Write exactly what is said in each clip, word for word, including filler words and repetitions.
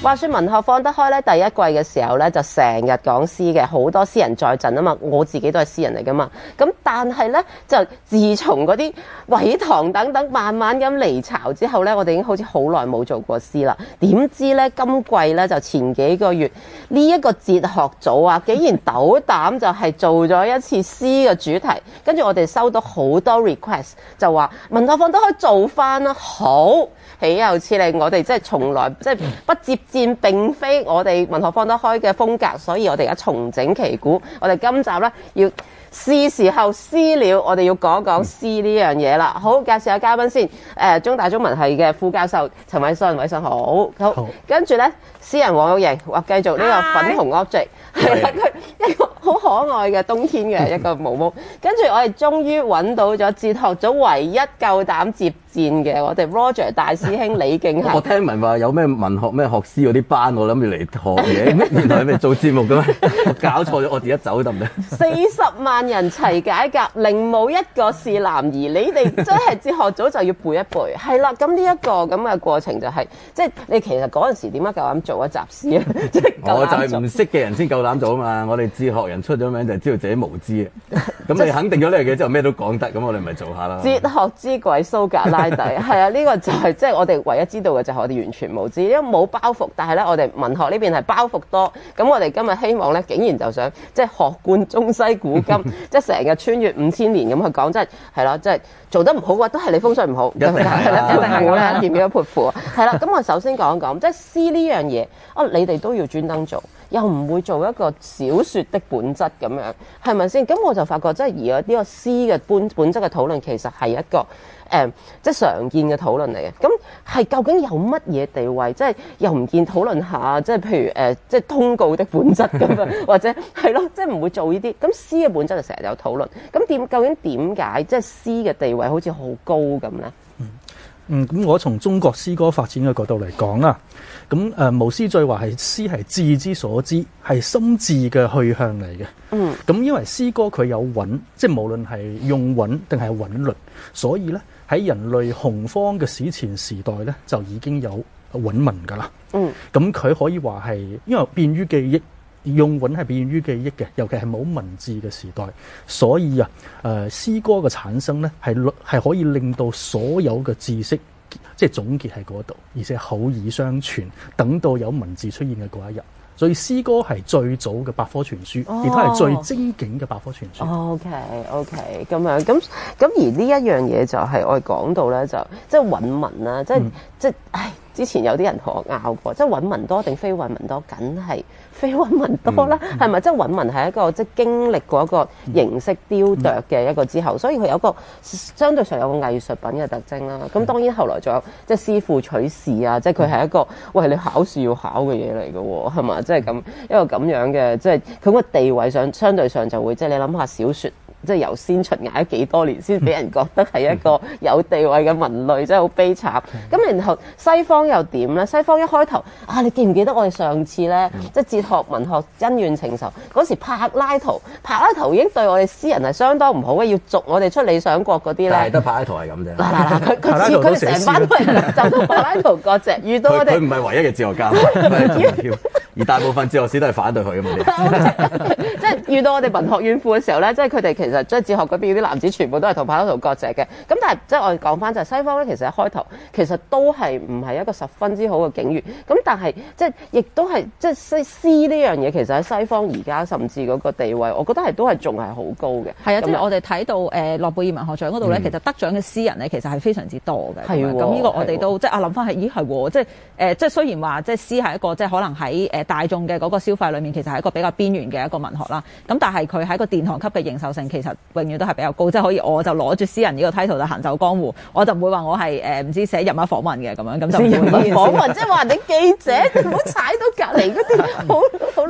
話說文學放得開咧，第一季嘅時候咧就成日講詩嘅，好多詩人在陣啊嘛，我自己都係詩人嚟噶嘛。咁但係咧就自從嗰啲韋堂等等慢慢咁離巢之後咧，我哋已經好似好耐冇做過詩啦。點知咧今季咧就前幾個月呢一個哲學組啊，竟然斗膽就係做咗一次詩嘅主題，跟住我哋收到好多 request， 就話文學放得開做翻啦，好豈有此理！我哋即係從來即係不接戰，並非我哋文學放得開嘅風格，所以我哋而家重整旗鼓，我哋今集咧要是時候詩了，我哋要講講詩呢樣嘢啦。好，介紹下嘉賓先。誒、呃，中大中文系嘅副教授陳偉信，偉信好，好。好跟住咧，詩人黃玉瑩，話繼續呢個粉紅 object， 係啦，佢一個好可愛嘅冬天嘅一個毛毛。跟住我哋終於揾到咗哲學組唯一夠膽接戰嘅，我哋 Roger 大師兄李敬恒。 我聽聞話有咩文學咩學詩嗰啲班，我諗住嚟學嘢，原來係咪做節目嘅咩？我搞錯咗，我自己走得唔得？ 四十萬人齊解甲，另冇一個是男兒。你哋真係哲學組就要背一背，係啦。咁呢一個咁嘅過程就係、是，即係你其實嗰陣時點解夠膽做一集詩啊？即係我就係唔識嘅人先夠膽做啊嘛！我哋哲學人出咗名就係知道自己無知啊。咁你肯定咗呢樣嘢之後咩都講得，咁我哋咪做下啦。 哲學之鬼蘇格拉底，係啊，呢、這個就係即係我哋唯一知道嘅就係我哋完全無知，因為冇包袱。但係咧，我哋文學呢邊係包袱多。咁我哋今日希望咧，竟然就想即係學貫中西古今，即係成日穿越五千年咁去講，即係係啦，即係做得唔好嘅話，都係你風水唔好，一定係啦，一定係啦，點樣潑婦啊？係啦，咁我首先講一講，即係詩呢樣嘢，啊，你哋都要專登做。又唔會做一個小説的本質咁樣，係咪先？咁我就發覺，即係而家呢個詩嘅本本質嘅討論，其實係一個誒、呃，即係常見嘅討論嚟嘅。咁係究竟有乜嘢地位？即係又唔見討論下，即係譬如誒、呃，即係通告的本質咁樣，或者係咯，即係唔會做呢啲。咁詩嘅本質就成日有討論。咁點究竟點解即係詩嘅地位好似好高咁咧？ 嗯，咁我從中國詩歌發展嘅角度嚟講啦，咁誒毛詩最話係詩係智之所知，係心智嘅去向嚟嘅。嗯，咁因為詩歌佢有韻，即係無論係用韻定係韻律，所以咧喺人類洪荒嘅史前時代咧就已經有韻文㗎啦。嗯，咁佢可以話係因為便於記憶。用韻係便於記憶嘅，尤其係冇文字嘅時代，所以啊，誒、呃、詩歌嘅產生咧係係可以令到所有嘅知識即係總結喺嗰度，而且口耳相傳，等到有文字出現嘅嗰一日。所以詩歌係最早嘅百科全書，亦都係最精警嘅百科全書。 O K O K 咁樣咁咁而呢一樣嘢就係我哋講到咧，就即係韻文啦，即係、嗯、即係唉，之前有啲人同我拗過，即係韻文多定非韻文多，梗係非韻文多啦，係咪、嗯？即係韻文係一個即係經歷過一個形式雕琢嘅一個之後，嗯、所以佢有一個相對上有個藝術品嘅特徵啦。咁、嗯、當然後來仲有即係師傅取士啊，即係佢係一個、嗯、喂你考試要考嘅嘢嚟嘅喎，係嘛？即係咁一個咁樣嘅，即係佢個地位上相對上就會即係你諗下小説。即係由先秦捱咗幾多年先俾人覺得係一個有地位嘅文類，真係好悲慘。咁然後西方又點咧？西方一開頭啊，你記唔記得我哋上次咧，即係哲學文學恩怨情仇嗰時，柏拉圖，柏拉圖已經對我哋詩人係相當唔好嘅，要逐我哋出理想國嗰啲咧。 但係得柏拉圖係咁啫。 嗱嗱嗱，佢佢佢佢哋成班都係就到柏拉圖嗰隻，遇到我哋。 佢唔係唯一嘅哲學家，係而大部分哲學史都係反對佢嘅嘛。 即係遇到我哋文學院庫嘅時候咧，即係佢哋其實即係哲學嗰邊啲男子全部都係同柏拉圖割席嘅。咁但係即係我哋講翻就係西方咧，其實一開頭其實都係唔係一個十分之好嘅境遇。咁但係即係亦都係即係詩詩呢樣嘢，其實喺西方而家甚至嗰個地位，我覺得係都係仲係好高嘅。 係啊，即係我哋睇到誒諾貝爾文學獎嗰度咧，嗯、其實得獎嘅詩人咧，其實係非常之多嘅。係咁呢個我哋都即係啊諗翻係，咦係喎，即係誒即係雖然話即係詩係一個即係可能喺誒大眾嘅嗰個消費裏面，其實係一個比較邊緣嘅一個文學啦。咁但係佢喺個殿堂級嘅認受性，其實永遠都係比較高，即係可以我就攞住詩人呢個 title 就行走江湖，我就唔會話我係誒唔知寫人物訪問嘅咁樣，咁就唔會。 訪問即係話你記者，唔好踩到隔離嗰啲，好好嬲。但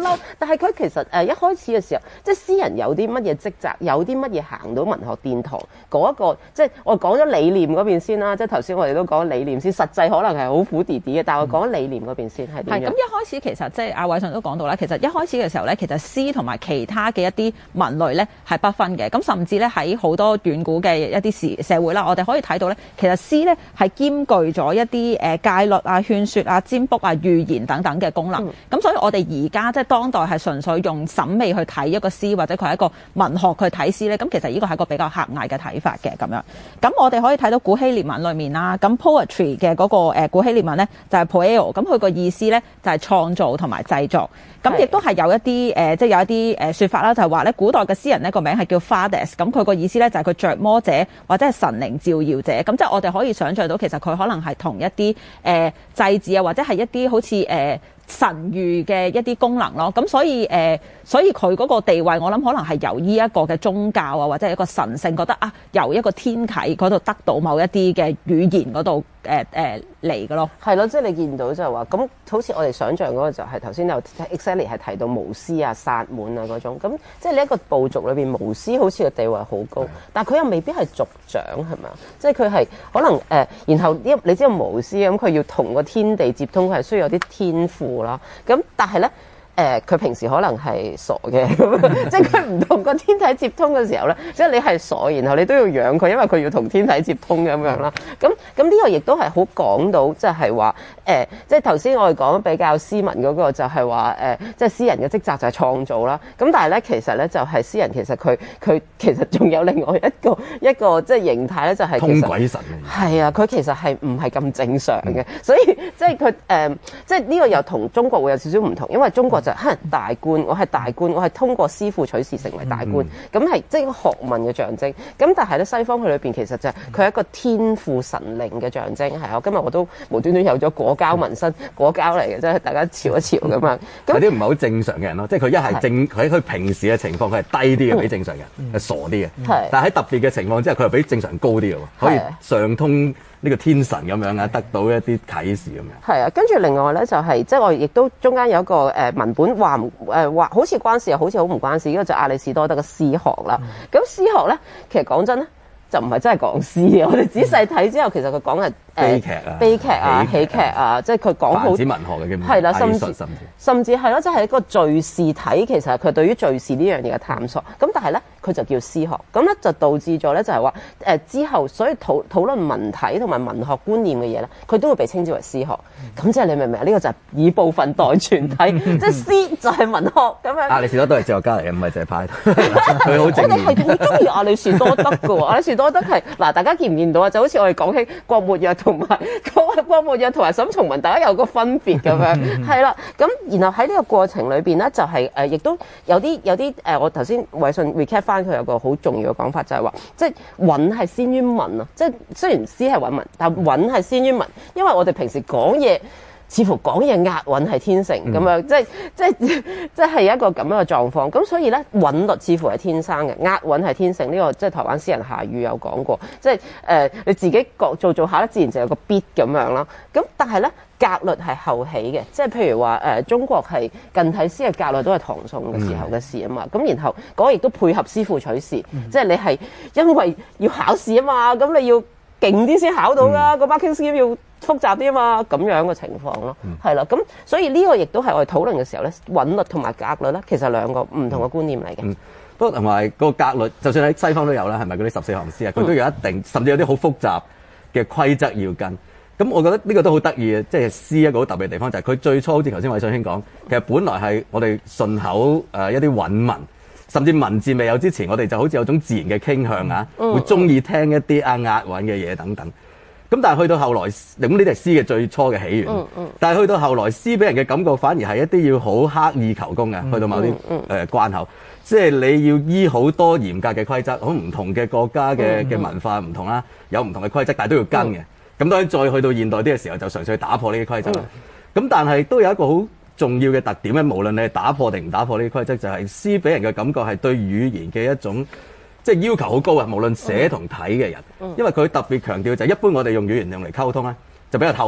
但係佢其實誒、呃、一開始嘅時候，即係詩人有啲乜嘢職責，有啲乜嘢行到文學殿堂嗰一個，即係我講咗理念嗰邊先啦。即係頭先我哋都講理念先，實際可能係好苦啲啲嘅，但係我講理念嗰邊先係點樣？ 係咁一開始其實即係阿偉信都講到啦，其實一開始嘅時候咧，其實詩同埋其他嘅一啲文類咧係不分嘅。咁甚至咧喺好多遠古嘅一啲時社會啦，我哋可以睇到咧，其實詩咧係兼具咗一啲誒戒律啊、勸説啊、占卜啊、預言等等嘅功能。咁、嗯、所以我哋而家即係當代係純粹用審美去睇一個詩，或者佢係一個文學去睇詩咧，咁其實呢個係一個比較狹隘嘅睇法嘅咁樣。咁我哋可以睇到古希臘文裏面啦，咁 poetry 嘅嗰個誒古希臘文咧就係 poeo，咁佢個意思咧就係創造同埋製作。咁亦都係有一啲誒，即係有一啲誒説法啦，就係話咧古代嘅詩人呢個名係叫 Fades，咁佢個意思咧就係佢着魔者或者係神靈照耀者。咁即係我哋可以想像到，其實佢可能係同一啲誒祭祀啊，或者係一啲好似誒。呃神諭嘅一啲功能咯，咁所以誒、呃，所以佢嗰個地位，我諗可能係由呢一個嘅宗教啊，或者係一個神聖覺得啊，由一個天啟嗰度得到某一啲嘅語言嗰度誒誒嚟嘅咯。 係咯，即係你見到就係話，咁好似我哋想象嗰個就係頭先有 exactly 係提到巫師啊、薩滿啊嗰種，咁即係呢一個部族裏邊，巫師好似個地位好高，但係佢又未必係族長係咪啊？即係佢係可能誒、呃，然後呢你知道巫師咁，佢要同個天地接通，佢係需要有啲天賦啦。咁但係咧。誒佢、呃、平時可能係傻嘅，即係佢唔同個天體接通嘅時候咧，即係你係傻，然後你都要養佢，因為佢要同天體接通咁樣啦。咁咁呢個亦都係好講到，即係話誒，即係頭先我哋講比較詩文嗰個就係話誒，即係詩人嘅職責就係創造啦。咁但係咧，其實咧就係詩人其實佢佢其實仲有另外一個一個即係形態咧，就係通鬼神係啊，佢其實係唔係咁正常嘅，所以即係佢誒，即係呢個又同中國會有少少唔同，因為中國就係大官，我係大官，我係通過師傅取士成為大官，咁係即係學問嘅象徵。咁但係咧西方佢裏邊其實就係佢係一個天賦神靈嘅象徵。係啊，今日我都無端端有咗果膠紋身，果膠嚟嘅，即係大家潮一潮咁樣。 有啲唔係好正常嘅人咯，即係佢一係正，佢喺佢平時嘅情況佢係低啲嘅，比正常人係傻啲嘅。但係喺特別嘅情況之下，佢又比正常人高啲嘅喎，可以上通呢個天神咁樣啊，得到一啲啟示咁樣。係啊，跟住另外咧就係、是、即係我亦都中間有一個誒、呃、文本話誒話好似關事又好似好唔關事，呢、這個就係亞里士多德嘅詩學啦。咁詩、嗯、學咧其實講真咧就唔係真係講詩嘅，我哋仔細睇之後其實佢講係。 悲劇啊， 悲劇啊，喜劇啊，即係佢講好泛指文學嘅基本係啦，甚至甚至甚至係咯，即係一個敘事體，其實係佢對於敘事呢樣嘢嘅探索。咁但係咧，佢就叫詩學，咁咧就導致咗咧就係話誒之後，所以討討論文體同埋文學觀念嘅嘢咧，佢都會被稱之為詩學。咁即係你明唔明啊？呢個就係以部分代全體，即係詩就係文學咁樣。 亞里士多德係哲學家嚟嘅，唔係淨係派。佢好正面。 我哋係好中意亞里士多德嘅喎，亞里士多德係嗱，大家見唔見到啊？就好似我哋講起郭沫若。同埋郭郭沫若同埋沈從文，大家有個分別咁樣，係啦。咁然後喺呢個過程裏邊咧，就係、是、誒，亦、呃、都有啲有啲誒、呃，我頭先偉信 recap 翻佢有個好重要嘅講法，就係、是、話，即係韻係先於文啊。即係雖然詩係韻文，但係韻係先於文，因為我哋平時講嘢。似乎講嘢押韻係天性咁樣，即係即係即係一個咁樣嘅狀況。咁所以咧，韻律似乎係天生嘅，押韻係天性。呢、這個即係台灣詩人夏宇有講過，即係誒、呃、你自己做做做下咧，自然就有個 beat 咁樣啦。咁但係咧，格律係後起嘅，即係譬如話誒、呃、中國係近體詩嘅格律都係唐宋嘅時候嘅事啊嘛。咁、嗯、然後嗰個亦都配合師傅取士，嗯、即係你係因為要考試啊嘛，咁你要勁啲先考到㗎，個 marking scheme 要複雜啲啊嘛，咁樣嘅情況咯，係啦、嗯，咁所以呢個亦都係我哋討論嘅時候咧，韻律同埋格律咧，其實兩個唔同嘅觀念嚟嘅。 不過同埋個格律，就算喺西方都有啦，係咪嗰啲十四行詩啊？佢都有一定，甚至有啲好複雜嘅規則要跟。咁我覺得呢個都好得意嘅，即係詩一個好特別嘅地方就係、是、佢最初好似頭先偉信兄講，其實本來係我哋順口誒、呃、一啲韻文。甚至文字未有之前，我哋就好似有種自然嘅傾向啊，嗯、會中意聽一啲啊押韻嘅嘢等等。咁但係去到後來，咁呢啲係詩嘅最初嘅起源。嗯嗯、但係去到後來，詩俾人嘅感覺反而係一啲要好刻意求工嘅，嗯、去到某啲誒、嗯呃、關口，即係你要依好多嚴格嘅規則，好唔同嘅國家嘅嘅、嗯、文化唔同啦，有唔同嘅規則，但係都要跟嘅。咁、嗯、當然再去到現代啲嘅時候，就嘗試去打破呢啲規則啦。咁、嗯、但係都有一個好重要嘅特點咧，無論你係打破定唔打破呢啲規則，就係詩俾人嘅感覺係對語言嘅一種即係要求好高啊！無論寫同睇嘅人，因為佢特別強調就係一般我哋用語言用嚟溝通咧，就比較透明嘅，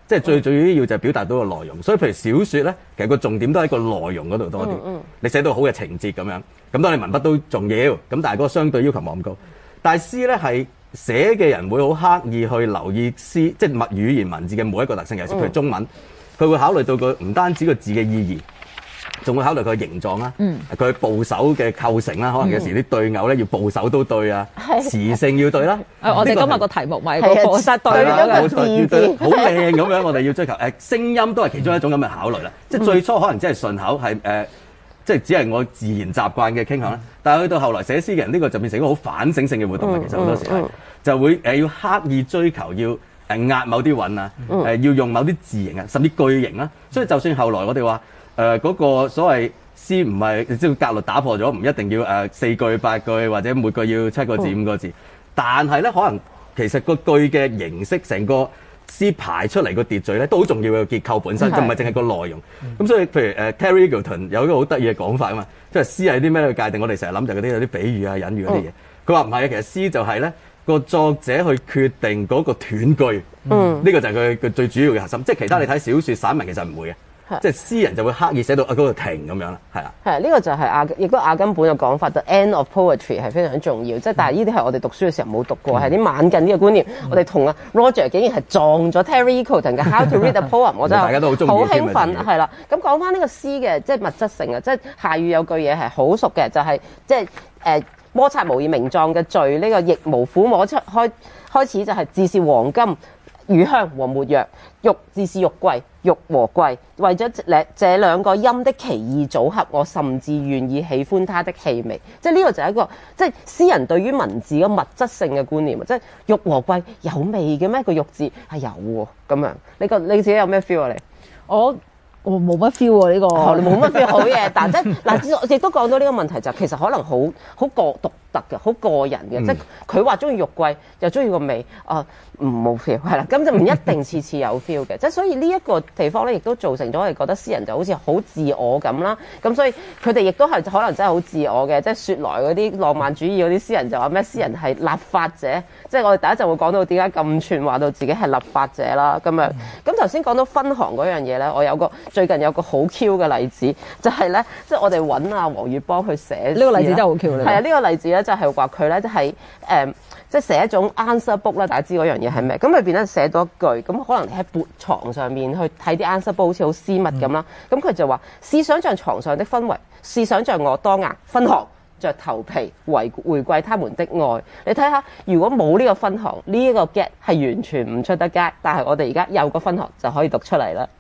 即係最最要就係表達到個內容。所以譬如小說咧，其實個重點都喺個內容嗰度多啲。嗯嗯、你寫到好嘅情節咁樣，咁當然文筆都重要，咁但係嗰個相對要求冇咁高。但係詩咧係寫嘅人會好刻意去留意詩，即係物語言文字嘅每一個特性。尤其是譬如中文，佢會考慮到個唔單止個字嘅意義。仲會考慮佢嘅形狀啦，佢、嗯、部首嘅構成啦，可能有時啲對偶咧要部首都對啊，詞性要對啦。 誒，我哋今日個題目咪個課室對啦， 冇錯，要對好靚咁樣，我哋要追求誒聲音都係其中一種咁嘅考慮啦。嗯、即係最初可能只係順口，係誒、呃，即係只係我自然習慣嘅傾向啦。嗯、但係去到後來寫詩嘅人，呢、這個就變成一個好反省性嘅活動。嗯、其實好多時係、嗯、就會誒、呃、要刻意追求要誒壓某啲韻啊，誒、嗯呃、要用某啲字形啊，甚至句型啦。所以就算後來我哋話誒嗰個所謂詩唔係即係格律打破咗，唔一定要誒、呃、四句八句或者每句要七個字、嗯、五個字，但係咧可能其實個句嘅形式，成個詩排出嚟個秩序咧都好重要嘅結構本身，就唔係淨係個內容。咁、嗯、所以譬如誒、呃、Terry Eagleton 有一個好得意嘅講法啊嘛，即係詩係啲咩去界定？我哋成日諗就嗰啲有啲比喻啊、隱喻嗰啲嘢。佢話唔係啊，其實詩就係咧個作者去決定嗰個斷句，呢、嗯、個就係佢佢最主要嘅核心。即係其他你睇小説散文其實唔會嘅。即係詩人就會刻意寫到啊嗰個停咁樣啦，係啦。係呢個就係阿亦都阿根本嘅講法，the end of poetry 係非常重要。即係但係呢啲係我哋讀書嘅時候冇讀過，係啲晚近啲嘅觀念。嗯、我哋同阿 Roger 竟然係撞咗 Terry Eagleton 嘅 How to Read a Poem， 我真係大家都好中意， 好興奮係啦。咁講翻呢個詩嘅即係物質性啊，即係下語有句嘢係好熟嘅，就係、是、即係誒摩擦無以名狀嘅序，呢、這個亦無撫摸出開開始就係自是黃金。乳香和沒藥，玉自是玉貴，玉和貴，為咗這這兩個音的奇異組合，我甚至願意喜歡它的氣味。即係呢個就係一個即係詩人對於文字嘅物質性嘅觀念。即係玉和貴有味嘅咩？個玉字係有喎咁樣。你個你自己有咩 feel 啊？你我我冇乜 feel 喎呢個， 哦、你冇乜 feel 好嘢。但即係嗱，亦都講到呢個問題就其實可能好好個獨特嘅，好個人嘅。嗯、即係佢話中意玉貴，又中意個味啊。唔冇 feel 係啦，咁就唔一定次次有 feel 嘅，即係所以呢一個地方咧，亦都造成咗我哋覺得詩人就好似好自我咁啦。咁所以佢哋亦都係可能真係好自我嘅，即係説來嗰啲浪漫主義嗰啲詩人就話咩？詩人係立法者，即係我哋第一陣會講到點解咁串話到自己係立法者啦咁樣。咁頭先講到分行嗰樣嘢咧，我有個最近有個好 Q 嘅例子，就係、是、咧，即係我哋揾阿黃月邦去寫呢個例子真係好 Q 咧。係啊，呢、這個例子咧就係話佢咧就係、是、誒。嗯即係寫一種 answer book 啦，大家知嗰樣嘢係咩？咁裏邊咧寫多一句，咁可能你喺撥床上面去睇啲 answer book，好似好私密咁啦。咁佢、嗯、就話：試想像床上的氛圍，試想像我當額分行着頭皮回回饋他們的愛。你睇下，如果冇呢個分行，呢、這、一個 get 係完全唔出得街。但係我哋而家有個分行就可以讀出嚟啦。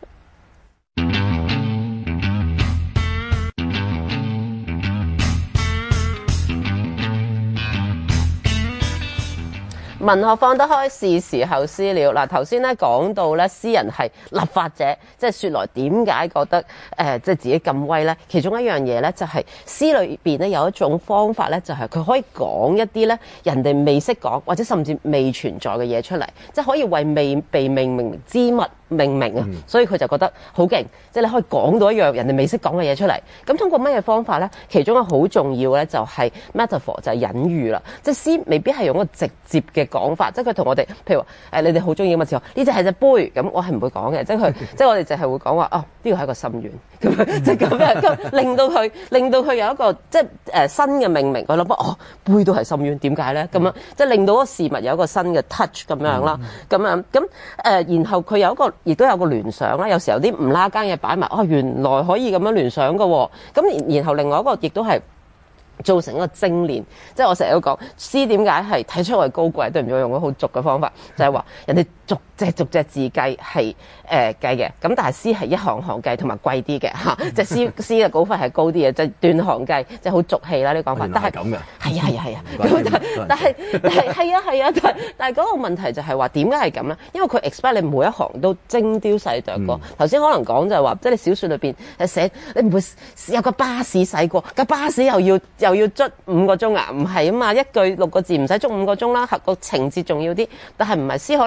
文學放得開，是時候詩了。嗱，頭先咧講到咧，詩人係立法者，即係説來點解覺得誒、呃，即係自己咁威咧？其中一樣嘢咧，就係、是、詩裏邊咧有一種方法咧，就係、是、佢可以講一啲咧人哋未識講或者甚至未存在嘅嘢出嚟，即係可以為未被命名之物命名啊。嗯、所以佢就覺得好勁，即係你可以講到一樣人哋未識講嘅嘢出嚟。咁通過乜嘢方法咧？其中一個好重要咧，就係 metaphor，就係隱喻啦。即係詩未必係用一個直接嘅講法，即係佢同我哋，譬如話誒、哎，你哋好中意咁嘅時候，呢隻係隻杯，咁我係唔會講嘅，即係佢，即係我哋淨係會講話，哦，呢個係一個心願，咁樣即係咁樣，咁令到佢，令到佢有一個即係誒、呃、新嘅命名，我諗哦，杯都係心願，點解咧？咁樣即係令到嗰個事物有一個新嘅 touch 咁樣啦，咁樣咁誒、呃，然後佢有一個，亦都有個聯想啦，有時候有啲唔拉更嘢擺埋，哦，原來可以咁樣聯想嘅喎，咁然後另外一個亦都係。造成一個精煉，即係我成日都講詩點解係睇出我係高貴，對唔住我用咗好俗嘅方法，就係、是、話人哋逐隻逐隻字計係誒計嘅，咁但係詩係一行行計同埋貴啲嘅嚇，即係詩詩嘅稿費係高啲嘅，即係斷行計，即係好俗氣啦呢個講法。但係咁嘅，係啊係啊係啊，咁但係但係係啊係啊，但係但係嗰個問題就係話點解係咁咧？因為佢 expect 你每一行都精雕細琢過。頭先、嗯、可能講就係話，即係你小説裏邊係寫你唔會有個巴士駛過，架巴士又要又要捽五個鐘啊？唔係啊嘛，一句六個字唔使捽五個鐘啦，個情節重要啲。但係唔係詩可能個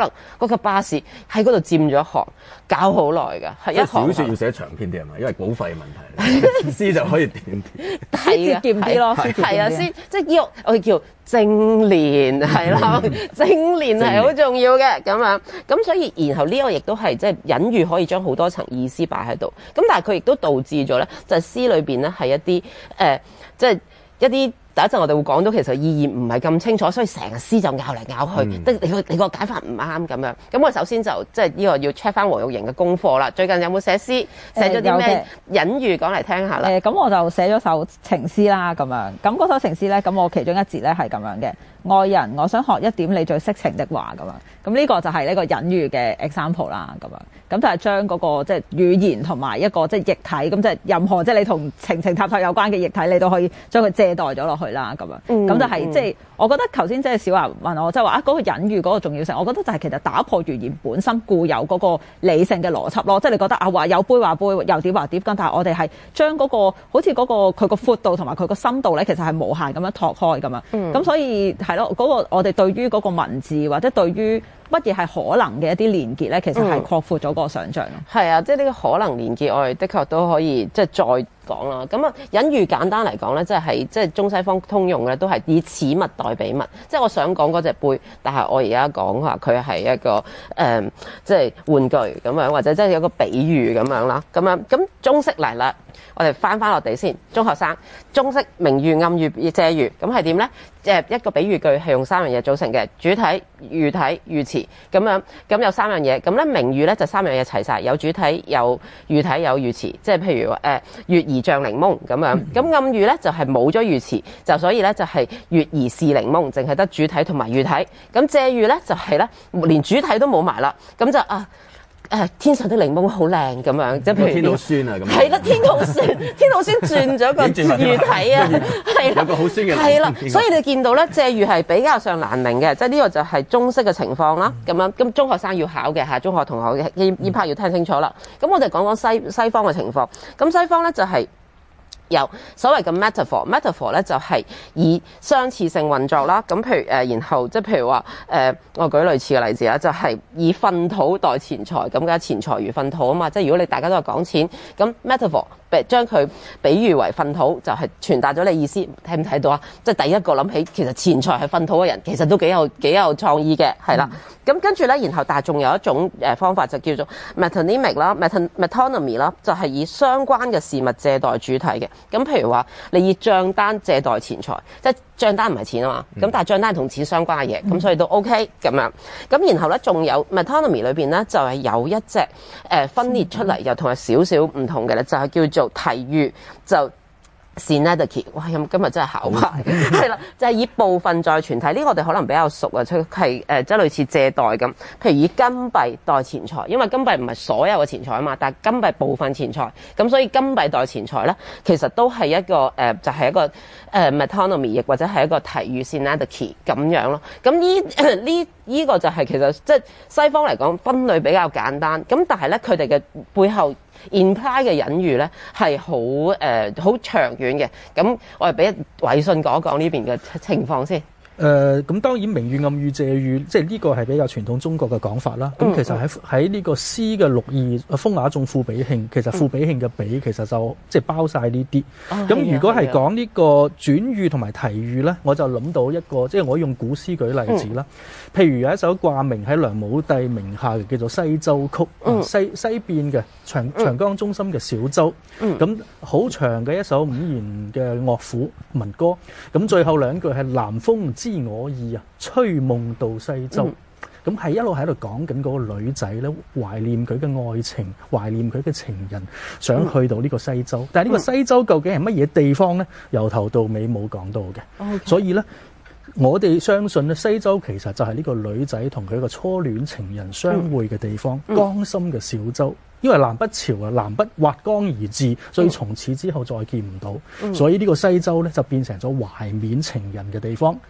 嗰架巴士喺嗰度佔咗一行，搞好耐㗎，係一行。 小説要寫長篇啲係嘛？因為稿費問題，詩就可以短啲， 係啊， 節儉啲咯， 係啊，先即係呢個我哋叫精練係啦，精練係好重要嘅咁樣。咁所以然後呢個亦都係即係隱喻可以將好多層意思擺喺度。咁但係佢亦都導致咗咧，就係詩裏邊咧係一啲誒、呃，即係一啲。第一陣我哋會講到其實意義唔係咁清楚，所以成個詩就拗嚟拗去，即、嗯、你個你個解法唔啱咁樣。咁我首先就即係呢個要 check 翻黃玉瑩嘅功課啦。最近有冇寫詩？寫咗啲咩隱喻講嚟聽下啦？ 誒咁、呃、我就寫咗首情詩啦，咁樣。咁嗰首情詩咧，咁我其中一節咧係咁樣嘅。愛人，我想學一點你最色情的話咁樣。咁呢個就係呢個隱喻嘅 example 啦，咁樣。咁就係將嗰個即係語言同埋一個即係液體，咁即係任何即係你同情情塔塔有關嘅液體，你都可以將佢借代咗落去啦，咁樣。咁、嗯、就係即係我覺得頭先即係小華問我即係話啊嗰個隱喻嗰個重要性，我覺得就係其實打破語言本身固有嗰個理性嘅邏輯咯。即係你覺得啊話有杯話杯，有碟話碟咁，但係我哋係將嗰個好似嗰個佢個闊度同埋佢個深度咧，其實係無限咁樣拓開咁樣。咁、嗯、所以係咯，嗰、嗰個我哋對於嗰個文字或者對於乜嘢係可能嘅一啲連結咧，其實係擴闊咗個想像咯。 係、嗯、啊，即係呢個可能連結，我哋的確都可以即係再講啦。咁啊，隱喻簡單嚟講咧，即係即係中西方通用嘅，都係以此物代彼物。即係我想講嗰隻杯，但係我而家講話佢係一個誒、嗯，即係玩具咁樣，或者即係有個比喻咁樣啦。咁樣咁中式嚟啦，我哋翻翻落地先。中學生中式明喻、暗喻、借喻，咁係點咧？即係一個比喻句係用三樣嘢組成嘅，主體、喻體、喻詞咁樣，咁有三樣嘢。咁咧明喻咧就三樣嘢齊晒，有主體、有喻體、有喻詞。即係譬如誒、呃、月兒像檸檬咁樣。咁暗喻咧就係冇咗喻詞，就所以咧就係月兒是檸檬，淨係得主體同埋喻體。咁借喻咧就係咧連主體都冇埋啦，咁就啊。誒天上的檸檬好靚咁樣，即係譬如天好酸啊咁。 係啦，天好酸，天好酸轉咗個喻體啊，係啦， 有個好酸嘅。 係啦，所以你見到咧借喻係比較上難明嘅，即係呢個就係中式嘅情況啦。咁樣咁中學生要考嘅嚇，中學同學嘅呢呢 part 要聽清楚啦。咁我哋講講西西方嘅情況。咁西方咧就係、是。有所謂嘅 metaphor，metaphor 咧就係以相似性運作啦。咁譬如誒、呃，然後即係譬如話誒、呃，我舉類似嘅例子啦，就係、是、以糞土代錢財，咁嘅錢財如糞土啊嘛。即係如果你大家都係講錢，咁 metaphor 將佢比喻為糞土，就係、是、傳達咗你意思。睇唔睇到啊？即係第一個諗起，其實錢財係糞土嘅人，其實都幾有幾有創意嘅，係啦。咁、嗯、跟住咧，然後但係仲有一種誒方法就叫做 metonymic 啦 ，metonymy 啦，就係以相關嘅事物借代主體嘅。咁譬如話，你以帳單借代錢財，即係帳單唔係錢啊嘛，咁、嗯、但係帳單係同錢相關嘅嘢，咁、嗯、所以都 OK 咁樣。咁然後咧，仲有 metonymy 裏邊咧，就係、是、有一隻誒、呃、分裂出嚟，又同係少少唔同嘅咧，就係、是、叫做題喻就。synecdoche， 哇！咁今日真係考牌，係啦，就係、是、以部分在全體。呢、這個我哋可能比較熟啊，佢係誒即係類似借代咁。譬如以金幣代錢財，因為金幣唔係所有嘅錢財啊嘛，但係金幣部分錢財，咁所以金幣代錢財咧，其實都係一個誒、呃，就係、是、一個誒、呃、metonymy，亦或者係一個題喻 synecdoche 咁樣咯。咁呢呢呢個就係其實即係西方嚟講分類比較簡單，咁但係咧佢哋嘅背後。imply 嘅隱喻咧係好誒好長遠嘅，咁我哋俾偉信講一講呢邊嘅情況先。 誒咁、呃、當然明喻暗喻借喻，即係呢個係比較傳統中國嘅講法啦。咁、嗯、其實喺喺呢個詩嘅六義風雅頌賦比興，其實賦比興嘅比其實就即係包晒呢啲。咁、哦、如果係講呢個轉喻同埋題喻咧，我就諗到一個，即係我用古詩舉例子啦。嗯、譬如有一首掛名喺梁武帝名下嘅叫做《西洲曲》，嗯、西西邊嘅長長江中心嘅小洲。咁好、嗯、長嘅一首五言嘅樂府民歌。咁最後兩句係南風知我意啊，吹夢到西洲。咁係、嗯、一路喺度講緊嗰個女仔咧，懷念佢嘅愛情，懷念佢嘅情人，想去到呢個西洲。嗯、但係呢個西洲究竟係乜嘢地方咧？由頭到尾冇講到嘅。Okay. 所以咧，我哋相信咧，西洲其實就係呢個女仔同佢個初戀情人相會嘅地方，嗯、江心嘅小洲。因為南北朝啊，南北劃江而治，所以從此之後再見唔到。嗯、所以呢個西洲咧就變成咗懷緬情人嘅地方。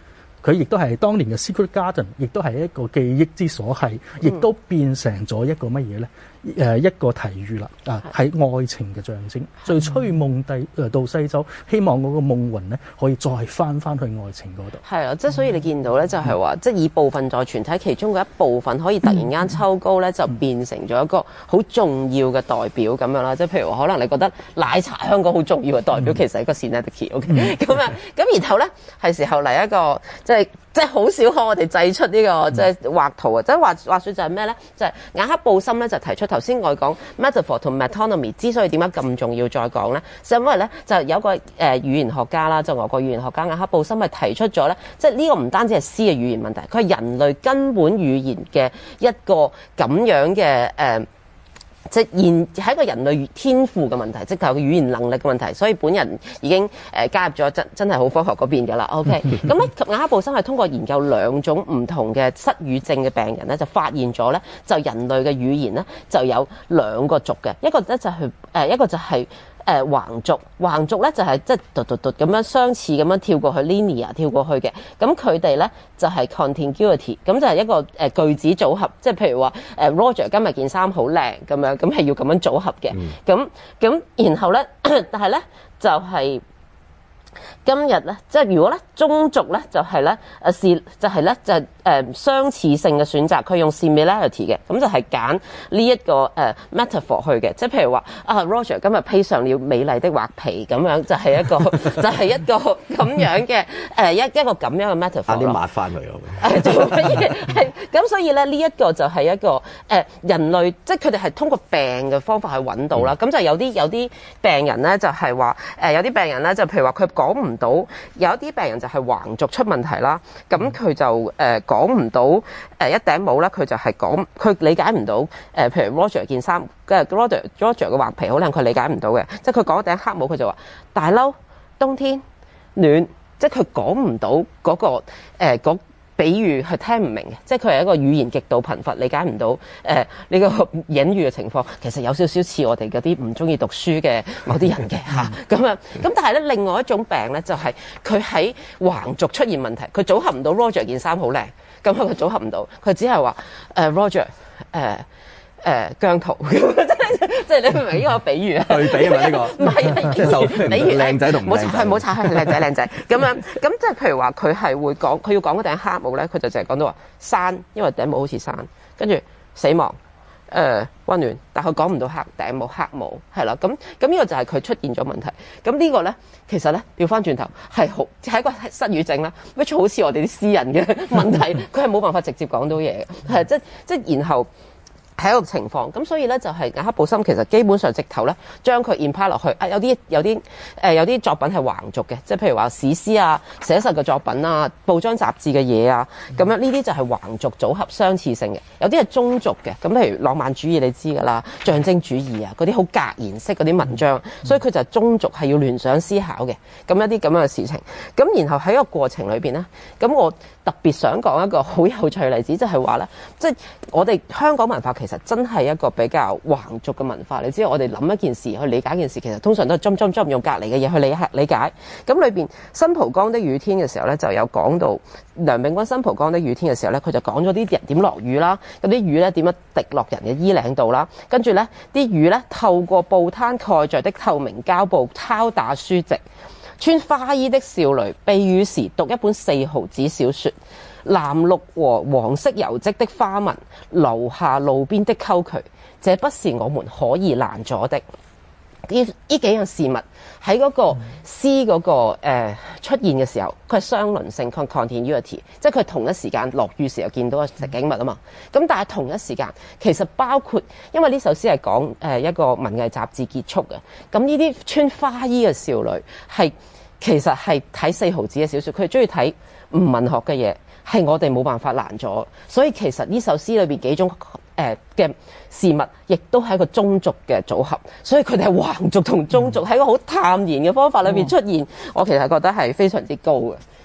佢亦都係當年嘅 Secret Garden，亦都係一個記憶之所係，亦都變成咗一個乜嘢咧？誒一個題語啦，啊係愛情嘅象徵，最吹夢地誒到西洲，希望嗰個夢魂咧可以再翻翻去愛情嗰度。 係啊，即係所以你見到咧，就係話，即係以部分在全體其中嘅一部分，可以突然間抽高咧，就變成咗一個好重要嘅代表咁樣啦。即係譬如話，可能你覺得奶茶香港好重要嘅代表，其實係一個 Synecdoche，OK，咁啊，咁然後咧係時候嚟一個即係。即係好少可我哋製出呢、這個即係畫圖啊！即係話話説就係咩咧？就係、是、雅克布森咧就提出頭先我講 metaphor 同 metonymy 之所以點解咁重要再講咧，就因為咧就有個誒、呃、語言學家啦，就俄國語言學家雅克布森係提出咗咧，即係呢個唔單止係詩嘅語言問題，佢係人類根本語言嘅一個咁樣嘅誒。呃即係現係一個人類天賦嘅問題，即係佢語言能力嘅問題，所以本人已經誒、呃、加入咗真真係好科學嗰邊㗎啦。OK，咁咧雅克布森係通過研究兩種唔同嘅失語症嘅病人咧，就發現咗咧就人類嘅語言咧就有兩個族嘅，一個咧就係、是、誒、呃、一個就係、是。誒橫軸，橫軸咧就係即係突突突咁樣相似咁樣跳過去 linear 跳過去嘅，咁佢哋咧就係 contiguity，咁就係一個誒句子組合，即係譬如話誒 Roger 今日件衫好靚咁樣，咁係要咁樣組合嘅，咁咁、嗯、然後咧，但係咧就係、是。今日咧，即係如果咧中軸咧就係咧誒是就係咧就係誒相似性嘅選擇，佢用 similarity 嘅，咁就係揀呢一個誒、呃、metaphor 去嘅，即係譬如話啊 Roger 今日披上了美麗的畫皮咁樣，就係一個就係一個咁樣嘅誒一一個咁樣嘅 metaphor 咯。 啱啲抹翻佢咯。 誒做乜嘢？係咁，所以咧呢一個就係一個誒、呃、人類，即係佢哋係通過病嘅方法去揾到啦。咁、嗯、就有啲有啲病人咧就係話誒有啲病人咧就譬如話佢講唔到，有一啲病人就係橫軸出問題啦，咁佢就誒講唔到誒、呃、一頂帽啦，佢就係講佢理解唔到誒、呃，譬如 Roger 件衫嘅 Roger Roger 嘅畫皮好靚，佢理解唔到嘅，即係佢講一頂黑帽，佢就話大褸冬天暖，即係佢講唔到嗰個誒、呃嗰個比喻係聽唔明嘅，即係佢係一個語言極度貧乏，理解唔到誒呢個隱喻嘅情況。其實有少少似我哋嗰啲唔中意讀書嘅某啲人嘅嚇咁樣。咁但係咧，另外一種病咧就係佢喺橫軸出現問題，佢組合唔到 Roger 件衫好靚，咁佢組合唔到，佢只係話誒 Roger 誒、呃。誒姜濤，即係你明唔明呢個比喻啊？對比係咪呢個？唔係，即係受比喻靚仔同唔靚仔， 冇錯，冇錯，係靚仔靚仔咁樣。咁即係譬如話，佢係會講，佢要講嗰頂黑帽咧，佢就淨係講到話山，因為頂帽好似山，跟住死亡，誒、呃、溫暖，但係佢講唔到黑頂帽黑帽，係啦。咁咁呢個就係佢出現咗問題。咁呢個咧，其實咧調翻轉頭係好係一個失語症啦，which 好似我哋啲私人嘅問題，佢係冇辦法直接講到嘢嘅，係即即然後。係一個情況，咁所以咧就係雅克布森其實基本上直頭咧將佢 imply 落去啊，有啲有啲誒、呃、有啲作品係橫軸嘅，即係譬如話史詩啊、寫實嘅作品啊、報章雜誌嘅嘢啊，咁樣呢啲就係橫軸組合相似性嘅，有啲係中軸嘅，咁譬如浪漫主義你知㗎啦，象徵主義啊嗰啲好格言式嗰啲文章，所以佢就係中軸係要聯想思考嘅，咁一啲咁樣嘅事情，咁然後喺個過程裏邊咧，咁我特別想講一個好有趣嘅例子，就係話咧，即係我哋香港文化其實真係一個比較橫軸嘅文化。你知道我哋諗一件事去理解一件事，其實通常都係針針針用隔離嘅嘢去理理解。咁裏邊新蒲崗的雨天嘅時候咧，就有講到梁秉鈞新蒲崗的雨天嘅時候咧，佢就講咗啲人點落雨啦，咁啲雨咧點樣滴落人嘅衣領度啦，跟住咧啲雨咧透過報攤蓋着的透明膠布敲打書籍。穿花衣的少女避雨時讀一本四毫子小說，藍綠和黃色油漬的花紋留下路邊的溝渠，這不是我們可以攔阻的。呢呢幾樣事物喺嗰個詩嗰、那個、呃、出現嘅時候，佢係雙輪性 continuity， 即係佢同一時間落雨時候見到嘅景物啊嘛。咁但係同一時間其實包括，因為呢首詩係講誒一個文藝雜誌結束嘅。咁呢啲穿花衣嘅少女係其實係睇四毫子嘅小說，佢係中意睇唔文學嘅嘢，係我哋冇辦法攔阻。所以其實呢首詩裏邊幾種誒嘅、呃、事物，亦都係一個中軸嘅組合，所以佢哋係橫軸同中軸喺一個好淡然嘅方法裏邊出現，嗯、我其實覺得係非常之高嘅。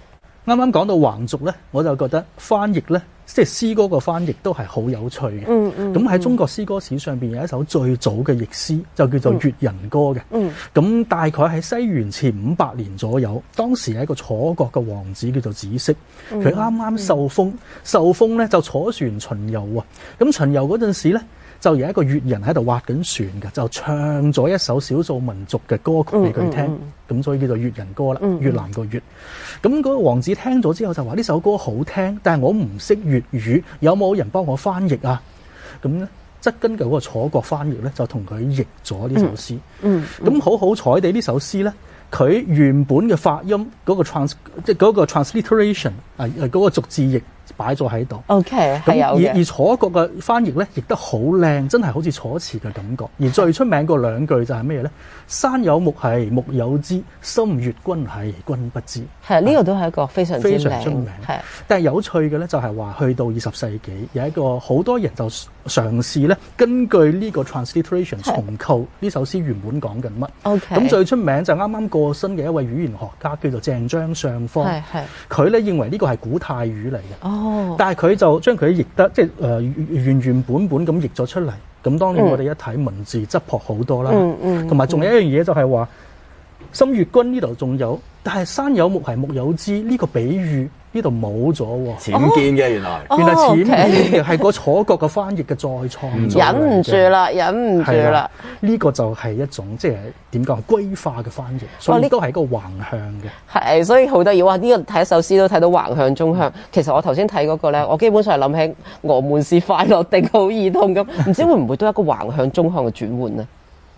啱啱講到橫軸咧，我就覺得翻譯咧，即係詩歌個翻譯都係好有趣嘅。 嗯嗯。 咁喺中國詩歌史上邊有一首最早嘅譯詩，就叫做《越人歌》嘅。 嗯。 咁大概喺西元前五百年左右，當時係一個楚國嘅王子叫做子息，佢啱啱受封，受封咧就坐船巡遊啊。咁巡遊嗰陣時咧，就有一個越人喺度划緊船嘅，就唱咗一首少數民族嘅歌曲俾佢聽，咁、嗯嗯、所以叫做越人歌啦，嗯、越南個越。咁嗰個王子聽咗之後就話呢首歌好聽，但係我唔識粵語，有冇人幫我翻譯啊？咁咧，則根據嗰個楚國翻譯咧，就同佢譯咗呢首詩。嗯，咁、嗯、好好彩地呢首詩咧，佢原本嘅發音嗰、嗰個 trans 即係嗰個 transliteration 啊，嗰個逐字譯擺咗喺度。OK， 係有嘅。而而楚國嘅翻譯咧，譯得好靚，真係好似楚辭嘅感覺。而最出名嗰兩句就係咩咧？山有木兮木有枝，心悅君兮君不知。係啊，呢、呢個都係一個非常之非常出名。係，但係有趣嘅咧，就係話去到二十世紀，有一個好多人就嘗試咧，根據呢個 transliteration 重構呢首詩原本講緊乜。OK，咁最出名就啱啱過身嘅一位語言學家叫做鄭張上方。係係，佢咧認為呢個係古泰語嚟嘅。哦，但係佢就將佢譯得即係誒原原本本咁譯咗出嚟。咁當然我哋一睇文字質樸好多啦，同埋仲有一樣嘢就係話，心悅君呢度仲有，但係山有木兮木有枝呢個比喻呢度冇咗喎。 僭建嘅原來， 原來僭建嘅係個楚國嘅翻譯嘅再創作。 忍唔住啦，忍唔住啦！ 呢個就係一種即係點講歸化嘅翻譯，所以呢都係一個橫向嘅。係， 所以好得意哇！呢個睇一首詩都睇到橫向、中向。其實我頭先睇嗰個咧，我基本上係諗起我們是快樂定好兒童咁，唔知會唔會都係一個橫向、中向嘅轉換呢？